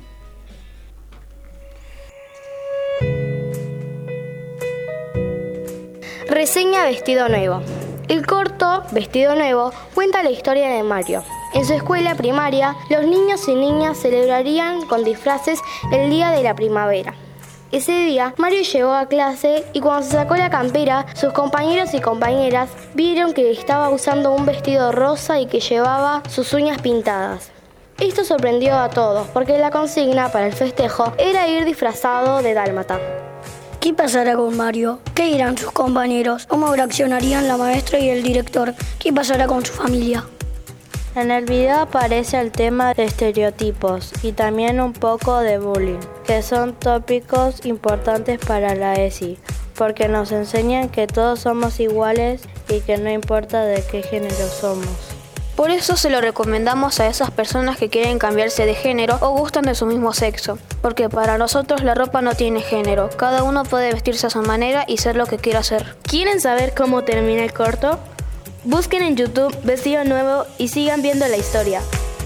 Reseña Vestido Nuevo. El corto Vestido Nuevo cuenta la historia de Mario. En su escuela primaria, los niños y niñas celebrarían con disfraces el día de la primavera. Ese día, Mario llegó a clase y cuando se sacó la campera, sus compañeros y compañeras vieron que estaba usando un vestido rosa y que llevaba sus uñas pintadas. Esto sorprendió a todos porque la consigna para el festejo era ir disfrazado de dálmata. ¿Qué pasará con Mario? ¿Qué dirán sus compañeros? ¿Cómo reaccionarían la maestra y el director? ¿Qué pasará con su familia? En el video aparece el tema de estereotipos y también un poco de bullying, que son tópicos importantes para la E S I, porque nos enseñan que todos somos iguales y que no importa de qué género somos. Por eso se lo recomendamos a esas personas que quieren cambiarse de género o gustan de su mismo sexo, porque para nosotros la ropa no tiene género, cada uno puede vestirse a su manera y ser lo que quiera ser. ¿Quieren saber cómo termina el corto? Busquen en YouTube Vestido Nuevo y sigan viendo la historia.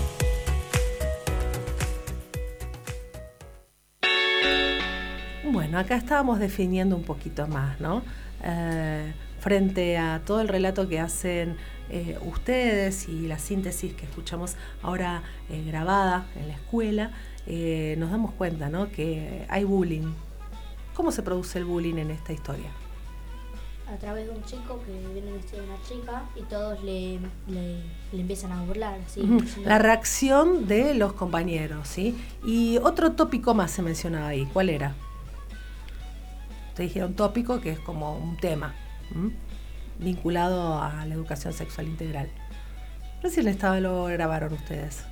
Bueno, acá estábamos definiendo un poquito más, ¿no? Eh, frente a todo el relato que hacen eh, ustedes y la síntesis que escuchamos ahora eh, grabada en la escuela, eh, nos damos cuenta, ¿no?, que hay bullying. ¿Cómo se produce el bullying en esta historia? A través de un chico que viene vestido de una chica y todos le, le, le empiezan a burlar. ¿Sí? Uh-huh. La reacción de los compañeros, ¿sí? Y otro tópico más se mencionaba ahí. ¿Cuál era? Te dijeron tópico, que es como un tema ¿m? vinculado a la educación sexual integral. Recién estaba lo grabaron ustedes.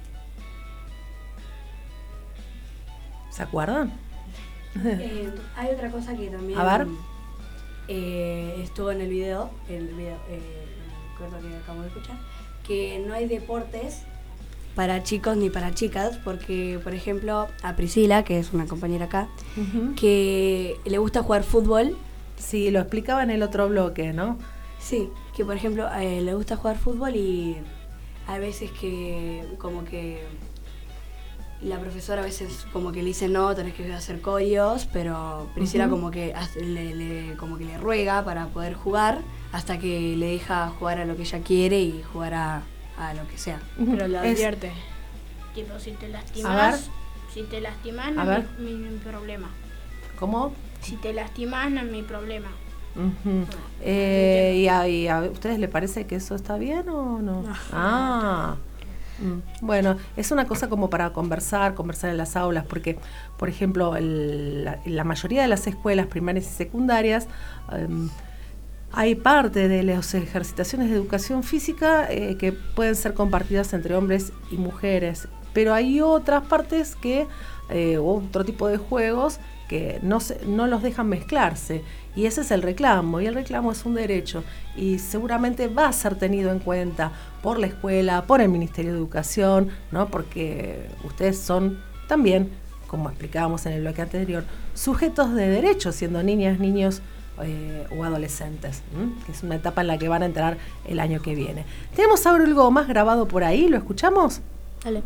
¿Se acuerdan? Eh, hay otra cosa que también A ver. eh, estuvo en el video, el video eh, el corto que acabo de escuchar, que no hay deportes para chicos ni para chicas, porque por ejemplo a Priscila, que es una compañera acá, uh-huh. que le gusta jugar fútbol. Sí, lo explicaba en el otro bloque, ¿no? Sí, que por ejemplo eh, le gusta jugar fútbol y hay veces que como que la profesora a veces como que le dice no, tenés que hacer códigos, pero Priscila uh-huh. como que hace, le, le, como que le ruega para poder jugar hasta que le deja jugar a lo que ella quiere y jugar a, a lo que sea. Pero lo Es- advierte. Tipo, si te A ver. lastimas, si te lastimas no A es ver. mi, mi- mi problema. ¿Cómo? Si te lastimas no es mi problema. Ujú. Eh, ¿y, a, y a ustedes les parece que eso está bien o no? Ah, mm. Bueno, es una cosa como para conversar, conversar en las aulas, porque, por ejemplo, el- la, la mayoría de las escuelas primarias y secundarias em, hay parte de las ejercitaciones de educación física eh, que pueden ser compartidas entre hombres y mujeres, pero hay otras partes que, eh, otro tipo de juegos que no, se, no los dejan mezclarse, y ese es el reclamo, y el reclamo es un derecho, y seguramente va a ser tenido en cuenta por la escuela, por el Ministerio de Educación, ¿no? Porque ustedes son también, como explicábamos en el bloque anterior, sujetos de derechos, siendo niñas, niños eh, o adolescentes, ¿m? Que es una etapa en la que van a entrar el año que viene. ¿Tenemos ahora algo más grabado por ahí? ¿Lo escuchamos? Dale.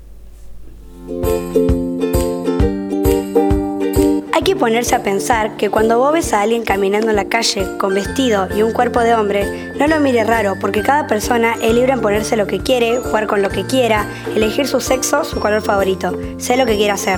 Hay que ponerse a pensar que cuando vos ves a alguien caminando en la calle con vestido y un cuerpo de hombre, no lo mires raro, porque cada persona es libre en ponerse lo que quiere, jugar con lo que quiera, elegir su sexo, su color favorito, sé lo que quiera hacer.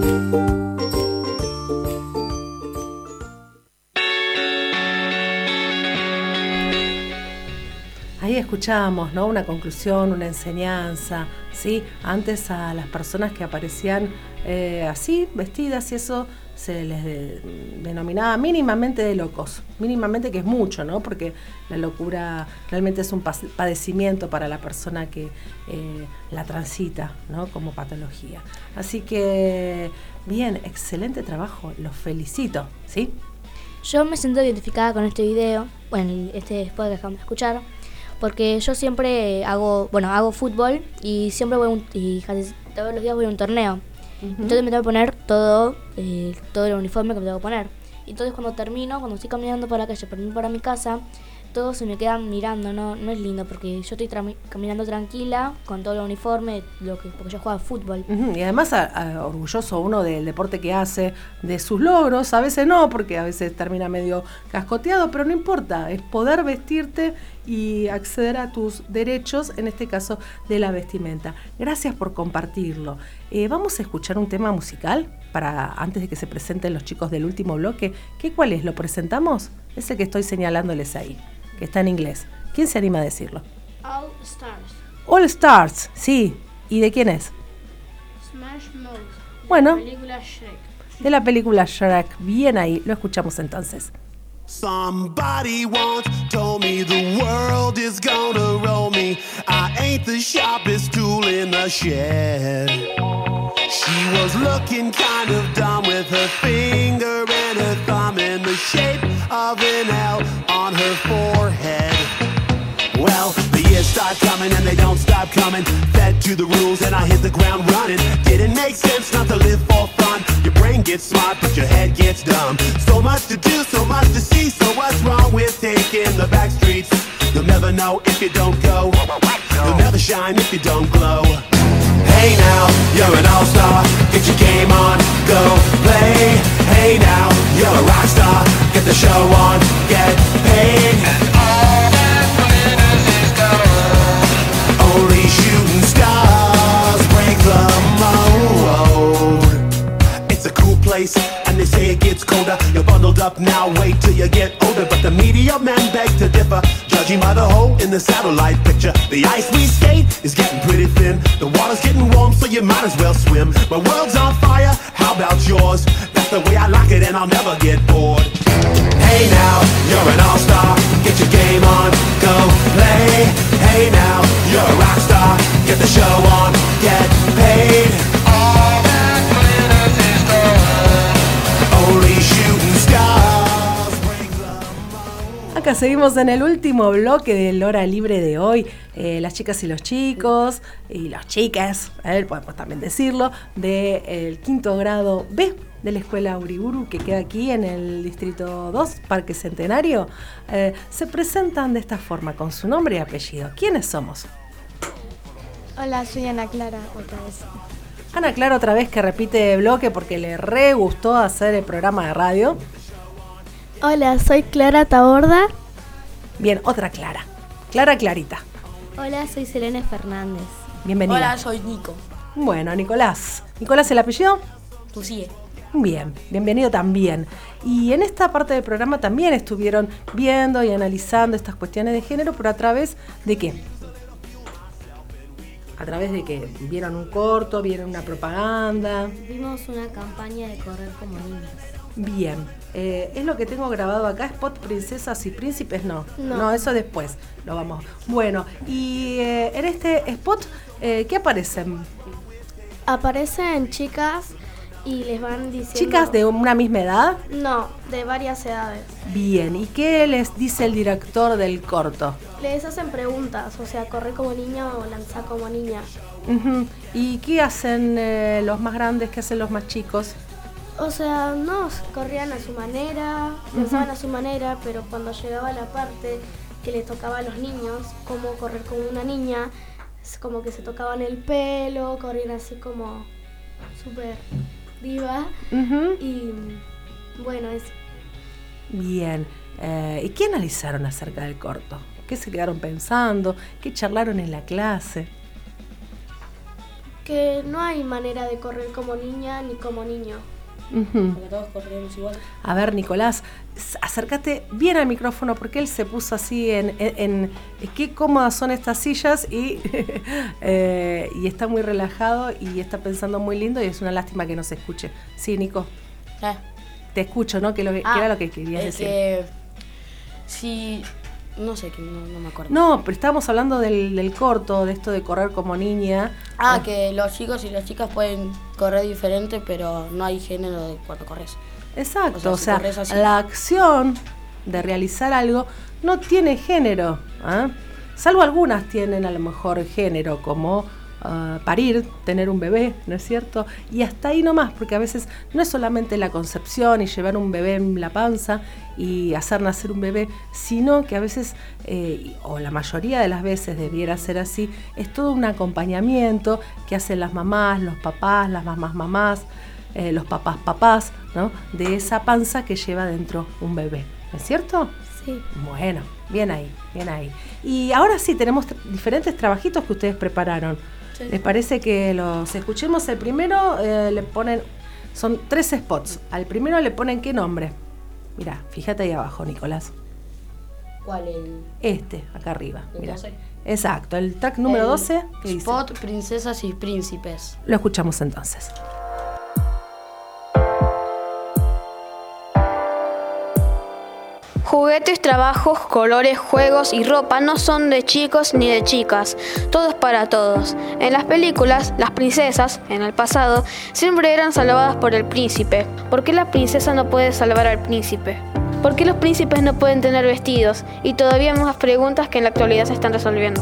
Ahí escuchábamos, ¿no? Una conclusión, una enseñanza, ¿sí? Antes a las personas que aparecían eh, así, vestidas y eso, se les de- denominaba mínimamente de locos, mínimamente, que es mucho, ¿no? Porque la locura realmente es un pas- padecimiento para la persona que eh, la transita, ¿no? Como patología. Así que, bien, excelente trabajo, los felicito, ¿sí? Yo me siento identificada con este video, bueno, y este después que acabamos de escuchar, porque yo siempre hago, bueno, hago fútbol y siempre voy a un, y casi todos los días voy a un torneo. Entonces me tengo que poner todo, eh, todo el uniforme que me tengo que poner. Entonces cuando termino, cuando estoy caminando por la calle para irme para mi casa, todos se me quedan mirando, no, no es lindo, porque yo estoy tra- caminando tranquila con todo el uniforme, lo que, porque yo juego al fútbol. Ujú, y además a- a- orgulloso uno del deporte que hace, de sus logros, a veces no, porque a veces termina medio cascoteado, pero no importa, es poder vestirte y acceder a tus derechos, en este caso de la vestimenta. Gracias por compartirlo. Eh, vamos a escuchar un tema musical para antes de que se presenten los chicos del último bloque. ¿Qué cuál es? ¿Lo presentamos? Ese que estoy señalándoles ahí, que está en inglés. ¿Quién se anima a decirlo? All Stars. All Stars, sí. ¿Y de quién es? Smash Mouth. de Bueno. la película Shrek. De la película Shrek. Bien ahí, lo escuchamos entonces. Somebody once told me the world is gonna roll me. I ain't the sharpest tool in the shed. She was looking kind of dumb with her finger and her thumb in the shape of an L on her forehead. Well, the years start coming and they don't stop coming. Fed to the rules and I hit the ground running. Didn't make sense not to live for fun. Your brain gets smart but your head gets dumb. So much to do, so much to see. So what's wrong with taking the back streets? You'll never know if you don't go. You'll never shine if you don't glow. Hey now, you're an all-star. Get your game on, go play. Hey now, you're a rock star. Get the show on, get paid. And all that glitters is gold. Only shooting stars break the mold. It's a cool place, and they say it gets colder. You're bundled up now, wait till you get older. But the media men beg to differ, judging by the hole in the satellite picture. The ice we skate is getting pretty thin. The water's getting warm, so you might as well swim. My world's on fire, how about yours? That's the way I like it, and I'll never get bored. Hey now, you're an all-star. Get your game on, go play. Hey now, you're a rock star. Get the show on, get paid. All that glitters is gold. Only shooting stars break the Acá seguimos en el último bloque del Hora Libre de hoy. Eh, las chicas y los chicos, y las chicas, eh, podemos también decirlo, del quinto grado B de la Escuela Uriburu, que queda aquí en el Distrito dos, Parque Centenario, eh, se presentan de esta forma, con su nombre y apellido. ¿Quiénes somos? Hola, soy Ana Clara, otra vez. Ana Clara, otra vez, que repite bloque porque le re gustó hacer el programa de radio. Hola, soy Clara Taborda. Bien, otra Clara. Clara Clarita. Hola, soy Selene Fernández. Bienvenida. Hola, soy Nico. Bueno, Nicolás. ¿Nicolás el apellido? Lucie. Bien, bienvenido también. Y en esta parte del programa también estuvieron viendo y analizando estas cuestiones de género, pero a través de qué? A través de que vieron un corto, vieron una propaganda. Vimos una campaña de correr como niñas. Bien, eh, es lo que tengo grabado acá, Spot Princesas y Príncipes, no. No. No, eso después lo vamos. Bueno, y eh, en este spot, eh, ¿qué aparecen? Aparecen chicas y les van diciendo... ¿Chicas de una misma edad? No, de varias edades. Bien, ¿y qué les dice el director del corto? Les hacen preguntas, o sea, correr como niña o lanzar como niña. Uh-huh. ¿Y qué hacen eh, los más grandes, qué hacen los más chicos? O sea, no, corrían a su manera, Ujú. pensaban a su manera, pero cuando llegaba la parte que les tocaba a los niños, cómo correr como una niña, es como que se tocaban el pelo, corrían así como súper diva. Uh-huh. Y bueno, es Bien, eh, ¿y qué analizaron acerca del corto? ¿Qué se quedaron pensando? ¿Qué charlaron en la clase? que no hay manera de correr como niña ni como niño. Uh-huh. Porque todos corremos igual. A ver, Nicolás, s- acércate bien al micrófono porque él se puso así en, en, en- qué cómodas son estas sillas y, eh, y está muy relajado y está pensando muy lindo y es una lástima que no se escuche. Sí, Nico, Eh. te escucho, ¿no? ¿Qué, lo que, Ah, qué era lo que querías es decir? que sí, no sé, que no, no me acuerdo. No, pero estábamos hablando del, del corto, de esto de correr como niña. Ah, Eh, que los chicos y las chicas pueden correr diferente, pero no hay género de cuando corres. Exacto, o si sea, corres así- la acción de realizar algo no tiene género, ¿ah? Salvo algunas tienen a lo mejor género, como ah, parir, tener un bebé, ¿no es cierto? Y hasta ahí nomás, porque a veces no es solamente la concepción y llevar un bebé en la panza y hacer nacer un bebé, sino que a veces, eh, o la mayoría de las veces debiera ser así, es todo un acompañamiento que hacen las mamás, los papás, las mamás mamás, eh, los papás papás, ¿no? De esa panza que lleva dentro un bebé, ¿no es cierto? Sí. Bueno, bien ahí, bien ahí. Y ahora sí, tenemos t- diferentes trabajitos que ustedes prepararon. Sí. ¿Les parece que los escuchemos? El primero eh, le ponen, son tres spots. Al primero le ponen ¿qué nombre? Mirá, fíjate ahí abajo, Nicolás. ¿Cuál? El Este, acá arriba. ¿El Mirá. doce? Exacto, el track número El doce. ¿Qué dice? Spot, princesas y príncipes. Lo escuchamos entonces. Juguetes, trabajos, colores, juegos y ropa no son de chicos ni de chicas, todo es para todos. En las películas, las princesas, en el pasado, siempre eran salvadas por el príncipe. ¿Por qué la princesa no puede salvar al príncipe? ¿Por qué los príncipes no pueden tener vestidos? Y todavía más preguntas que en la actualidad se están resolviendo.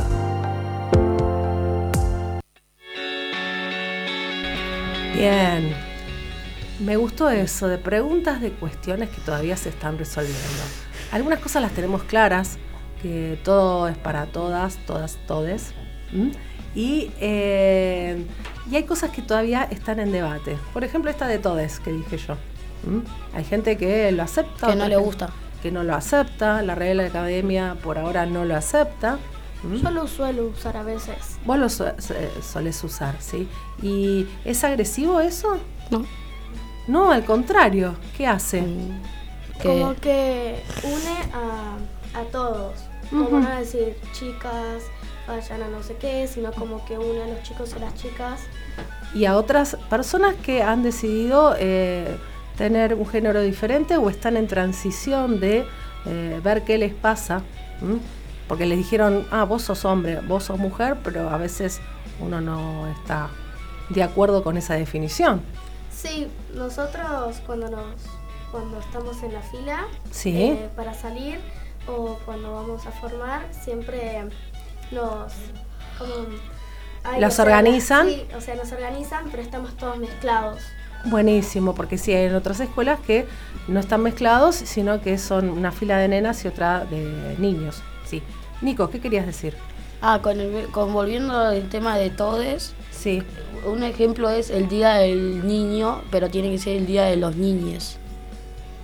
Bien. Me gustó eso, de preguntas de cuestiones que todavía se están resolviendo. Algunas cosas las tenemos claras, que todo es para todas, todas, todes. ¿m? Y, eh, y hay cosas que todavía están en debate. Por ejemplo, esta de todes que dije yo. ¿m? Hay gente que lo acepta. Que no otra le gente gusta. Que no lo acepta. La Real Academia por ahora no lo acepta. ¿m? Yo lo suelo usar a veces. Vos lo so- so- solés usar, ¿sí? ¿Y es agresivo eso? No. No, al contrario. ¿Qué hace? Que- Como que une a, a todos. Como Ujú. no decir chicas, vayan a no sé qué, sino como que une a los chicos y las chicas. Y a otras personas que han decidido eh, tener un género diferente o están en transición de eh, ver qué les pasa. ¿m? Porque les dijeron, ah, vos sos hombre, vos sos mujer, pero a veces uno no está de acuerdo con esa definición. Sí, nosotros cuando nos cuando estamos en la fila Sí. eh, para salir o cuando vamos a formar, siempre nos como, ay, ¿Los o sea, organizan? Sí, o sea, nos organizan, pero estamos todos mezclados. Buenísimo, porque sí hay en otras escuelas que no están mezclados, sino que son una fila de nenas y otra de niños. Sí. Nico, ¿qué querías decir? Ah, con, el, con volviendo al tema de todes. Sí. Un ejemplo es el día del niño, pero tiene que ser el día de los niñes.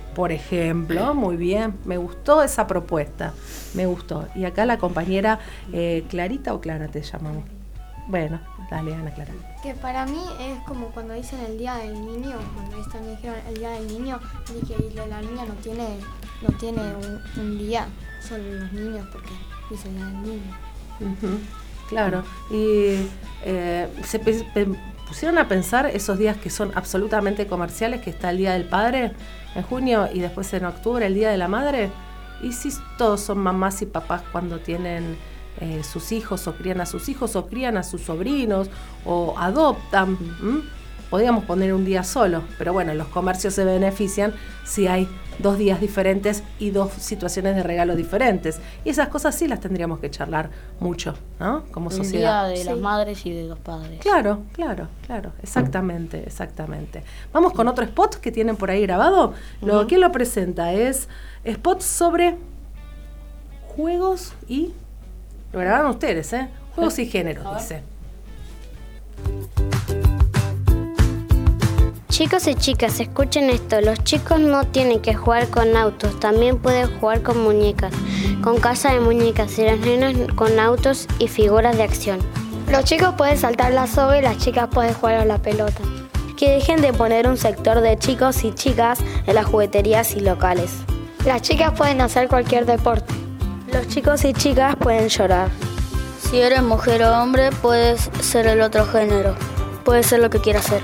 por ejemplo. Muy bien, me gustó esa propuesta, me gustó. Y acá la compañera eh, Clarita o Clara te llamamos. Bueno, dale, Ana Clara. Que para mí es como cuando dicen el día del niño, cuando ellos también dijeron el día del niño, dije, y la niña no tiene, no tiene un, un día, son los niños porque dice el día del niño. Uh-huh. Claro, y eh, se pe- pe- pusieron a pensar esos días que son absolutamente comerciales, que está el Día del Padre en junio y después en octubre el Día de la Madre, y si todos son mamás y papás cuando tienen eh, sus hijos o crían a sus hijos o crían a sus sobrinos o adoptan, ¿m? Podríamos poner un día solo, pero bueno, los comercios se benefician si hay dos días diferentes y dos situaciones de regalo diferentes. Y esas cosas sí las tendríamos que charlar mucho, ¿no? Como sociedad. Un día de Sí. las madres y de los padres. Claro, claro, claro, exactamente, exactamente. Vamos con otro spot que tienen por ahí grabado. Lo, Ujú. ¿Quién lo presenta? Es spot sobre juegos y... Lo grabaron ustedes, ¿eh? Juegos y géneros, dice. Chicos y chicas, escuchen esto. Los chicos no tienen que jugar con autos, también pueden jugar con muñecas, con casa de muñecas y las nenas con autos y figuras de acción. Los chicos pueden saltar la soga y las chicas pueden jugar a la pelota. Que dejen de poner un sector de chicos y chicas en las jugueterías y locales. Las chicas pueden hacer cualquier deporte. Los chicos y chicas pueden llorar. Si eres mujer o hombre, puedes ser el otro género. Puede ser lo que quieras ser.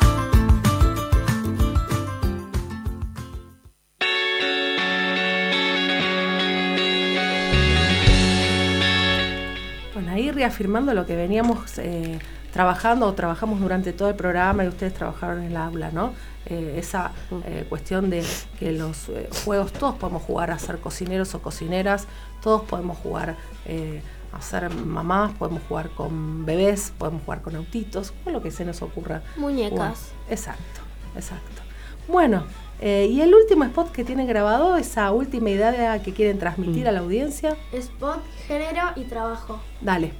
Bueno, ahí reafirmando lo que veníamos eh, trabajando o trabajamos durante todo el programa y ustedes trabajaron en el aula, ¿no? Eh, esa eh, cuestión de que los eh, juegos, todos podemos jugar a ser cocineros o cocineras, todos podemos jugar eh, a ser mamás, podemos jugar con bebés, podemos jugar con autitos, con lo que se nos ocurra. Muñecas. Jugar. Exacto, exacto. Bueno, eh, y el último spot que tienen grabado, esa última idea que quieren transmitir a la audiencia. Spot, género y trabajo. Dale.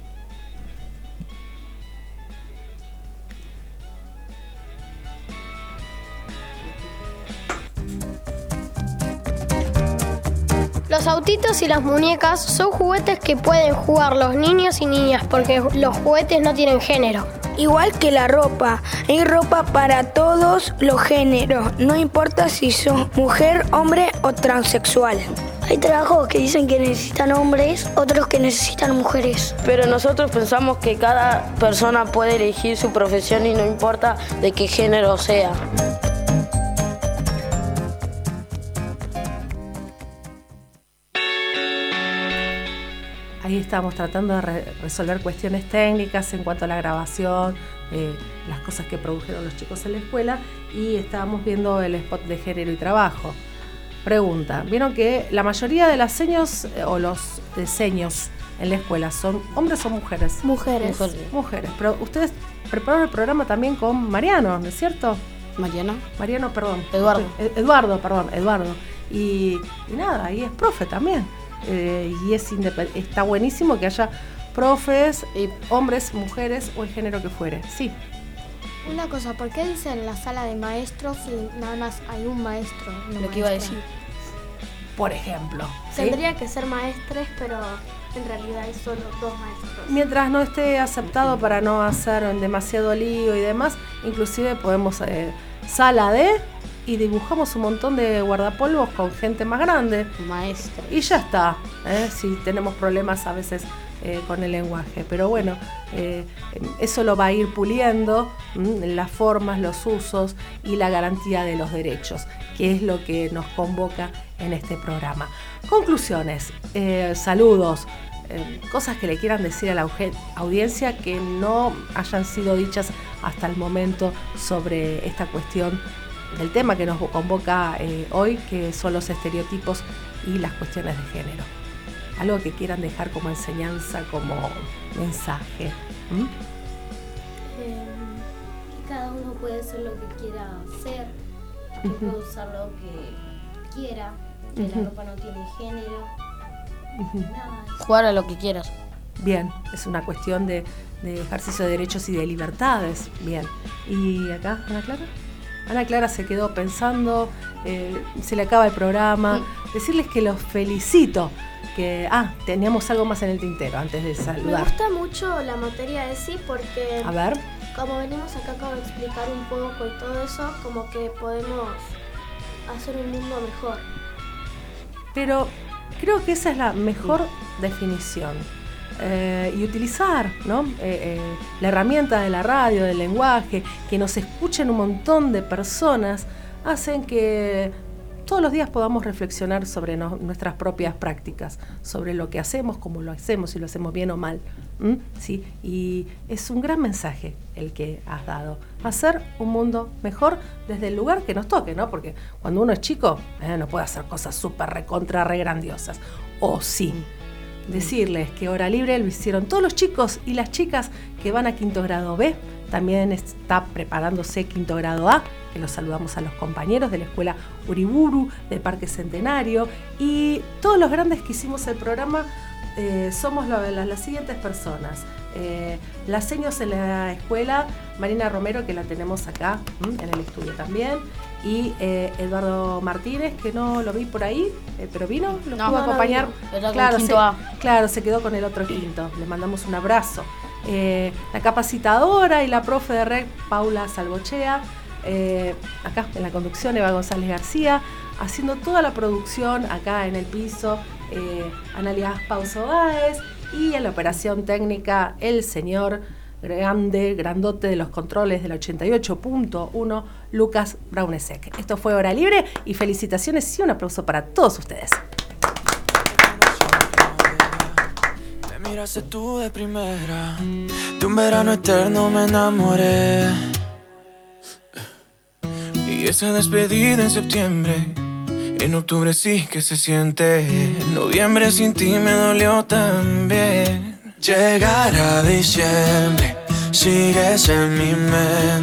Los autitos y las muñecas son juguetes que pueden jugar los niños y niñas porque los juguetes no tienen género. Igual que la ropa, hay ropa para todos los géneros, no importa si sos mujer, hombre o transexual. Hay trabajos que dicen que necesitan hombres, otros que necesitan mujeres. Pero nosotros pensamos que cada persona puede elegir su profesión y no importa de qué género sea. Ahí estamos tratando de re- resolver cuestiones técnicas en cuanto a la grabación, eh, las cosas que produjeron los chicos en la escuela, y estábamos viendo el spot de género y trabajo. Pregunta, ¿vieron que la mayoría de las seños eh, o los eh, seños en la escuela son hombres o mujeres? Mujeres. Mujeres. Mujeres. Pero ustedes prepararon el programa también con Mariano, ¿no es cierto? Mariano. Mariano, perdón. Eduardo. Ed- Eduardo, perdón, Eduardo. Y, y nada, ahí es profe también. Eh, y es independ- está buenísimo que haya profes, y hombres, mujeres o el género que fuere. Sí. Una cosa, ¿por qué dicen la sala de maestros si nada más hay un maestro? no Lo que iba a maestra? decir. Por ejemplo. ¿sí? Tendría que ser maestres, pero en realidad hay solo dos maestros. Mientras no esté aceptado para no hacer demasiado lío y demás, inclusive podemos eh, sala de y dibujamos un montón de guardapolvos con gente más grande. Maestra. Y ya está, ¿eh? Si tenemos problemas a veces eh, con el lenguaje. Pero bueno, eh, eso lo va a ir puliendo, ¿m? Las formas, los usos y la garantía de los derechos, que es lo que nos convoca en este programa. Conclusiones, eh, saludos, eh, cosas que le quieran decir a la auge- audiencia que no hayan sido dichas hasta el momento sobre esta cuestión del tema que nos convoca eh, hoy, que son los estereotipos y las cuestiones de género. Algo que quieran dejar como enseñanza, como mensaje. ¿Mm? Eh, que cada uno puede hacer lo que quiera hacer, que Ujú. puede usar lo que quiera, que Ujú. la ropa no tiene género, Ujú. nada. Jugar a lo que quieras. Bien, es una cuestión de, de ejercicio de derechos y de libertades. Bien. ¿Y acá, Ana Clara? Ana Clara se quedó pensando, eh, se le acaba el programa. Sí. Decirles que los felicito. Que, ah, teníamos algo más en el tintero antes de saludar. Me gusta mucho la materia de sí porque... A ver. Como venimos acá como a explicar un poco y todo eso, como que podemos hacer un mundo mejor. Pero creo que esa es la mejor definición. Eh, y utilizar, ¿no? eh, eh, la herramienta de la radio, del lenguaje, que nos escuchen un montón de personas, hacen que todos los días podamos reflexionar sobre no, nuestras propias prácticas, sobre lo que hacemos, cómo lo hacemos, si lo hacemos bien o mal. ¿Mm? ¿Sí? Y es un gran mensaje el que has dado. Hacer un mundo mejor desde el lugar que nos toque, ¿no? Porque cuando uno es chico, eh, no puede hacer cosas súper recontra re grandiosas. O sí. Decirles que Hora Libre lo hicieron todos los chicos y las chicas que van a quinto grado B. También está preparándose quinto grado A, que los saludamos a los compañeros de la escuela Uriburu, del Parque Centenario. Y todos los grandes que hicimos el programa eh, somos lo, las, las siguientes personas. Eh, las seños en la escuela, Marina Romero, que la tenemos acá ¿m? en el estudio también. Y eh, Eduardo Martínez, que no lo vi por ahí, eh, pero vino, lo no, pudo no, acompañar. No, claro, quinto se, A. claro, se quedó con el otro quinto. Le mandamos un abrazo. Eh, la capacitadora y la profe de R E C, Paula Salvochea, eh, acá en la conducción Eva González García, haciendo toda la producción acá en el piso, eh, Analia Pauso Báez, y en la operación técnica el señor grande, grandote de los controles del ochenta y ocho punto uno, Lucas Braunesek. Esto fue Hora Libre y felicitaciones y un aplauso para todos ustedes. Miraste tú de primera, de un verano eterno me enamoré. Y esa despedida en septiembre, en octubre sí que se siente. En noviembre sin ti me dolió también. Llegará diciembre, sigues en mi mente.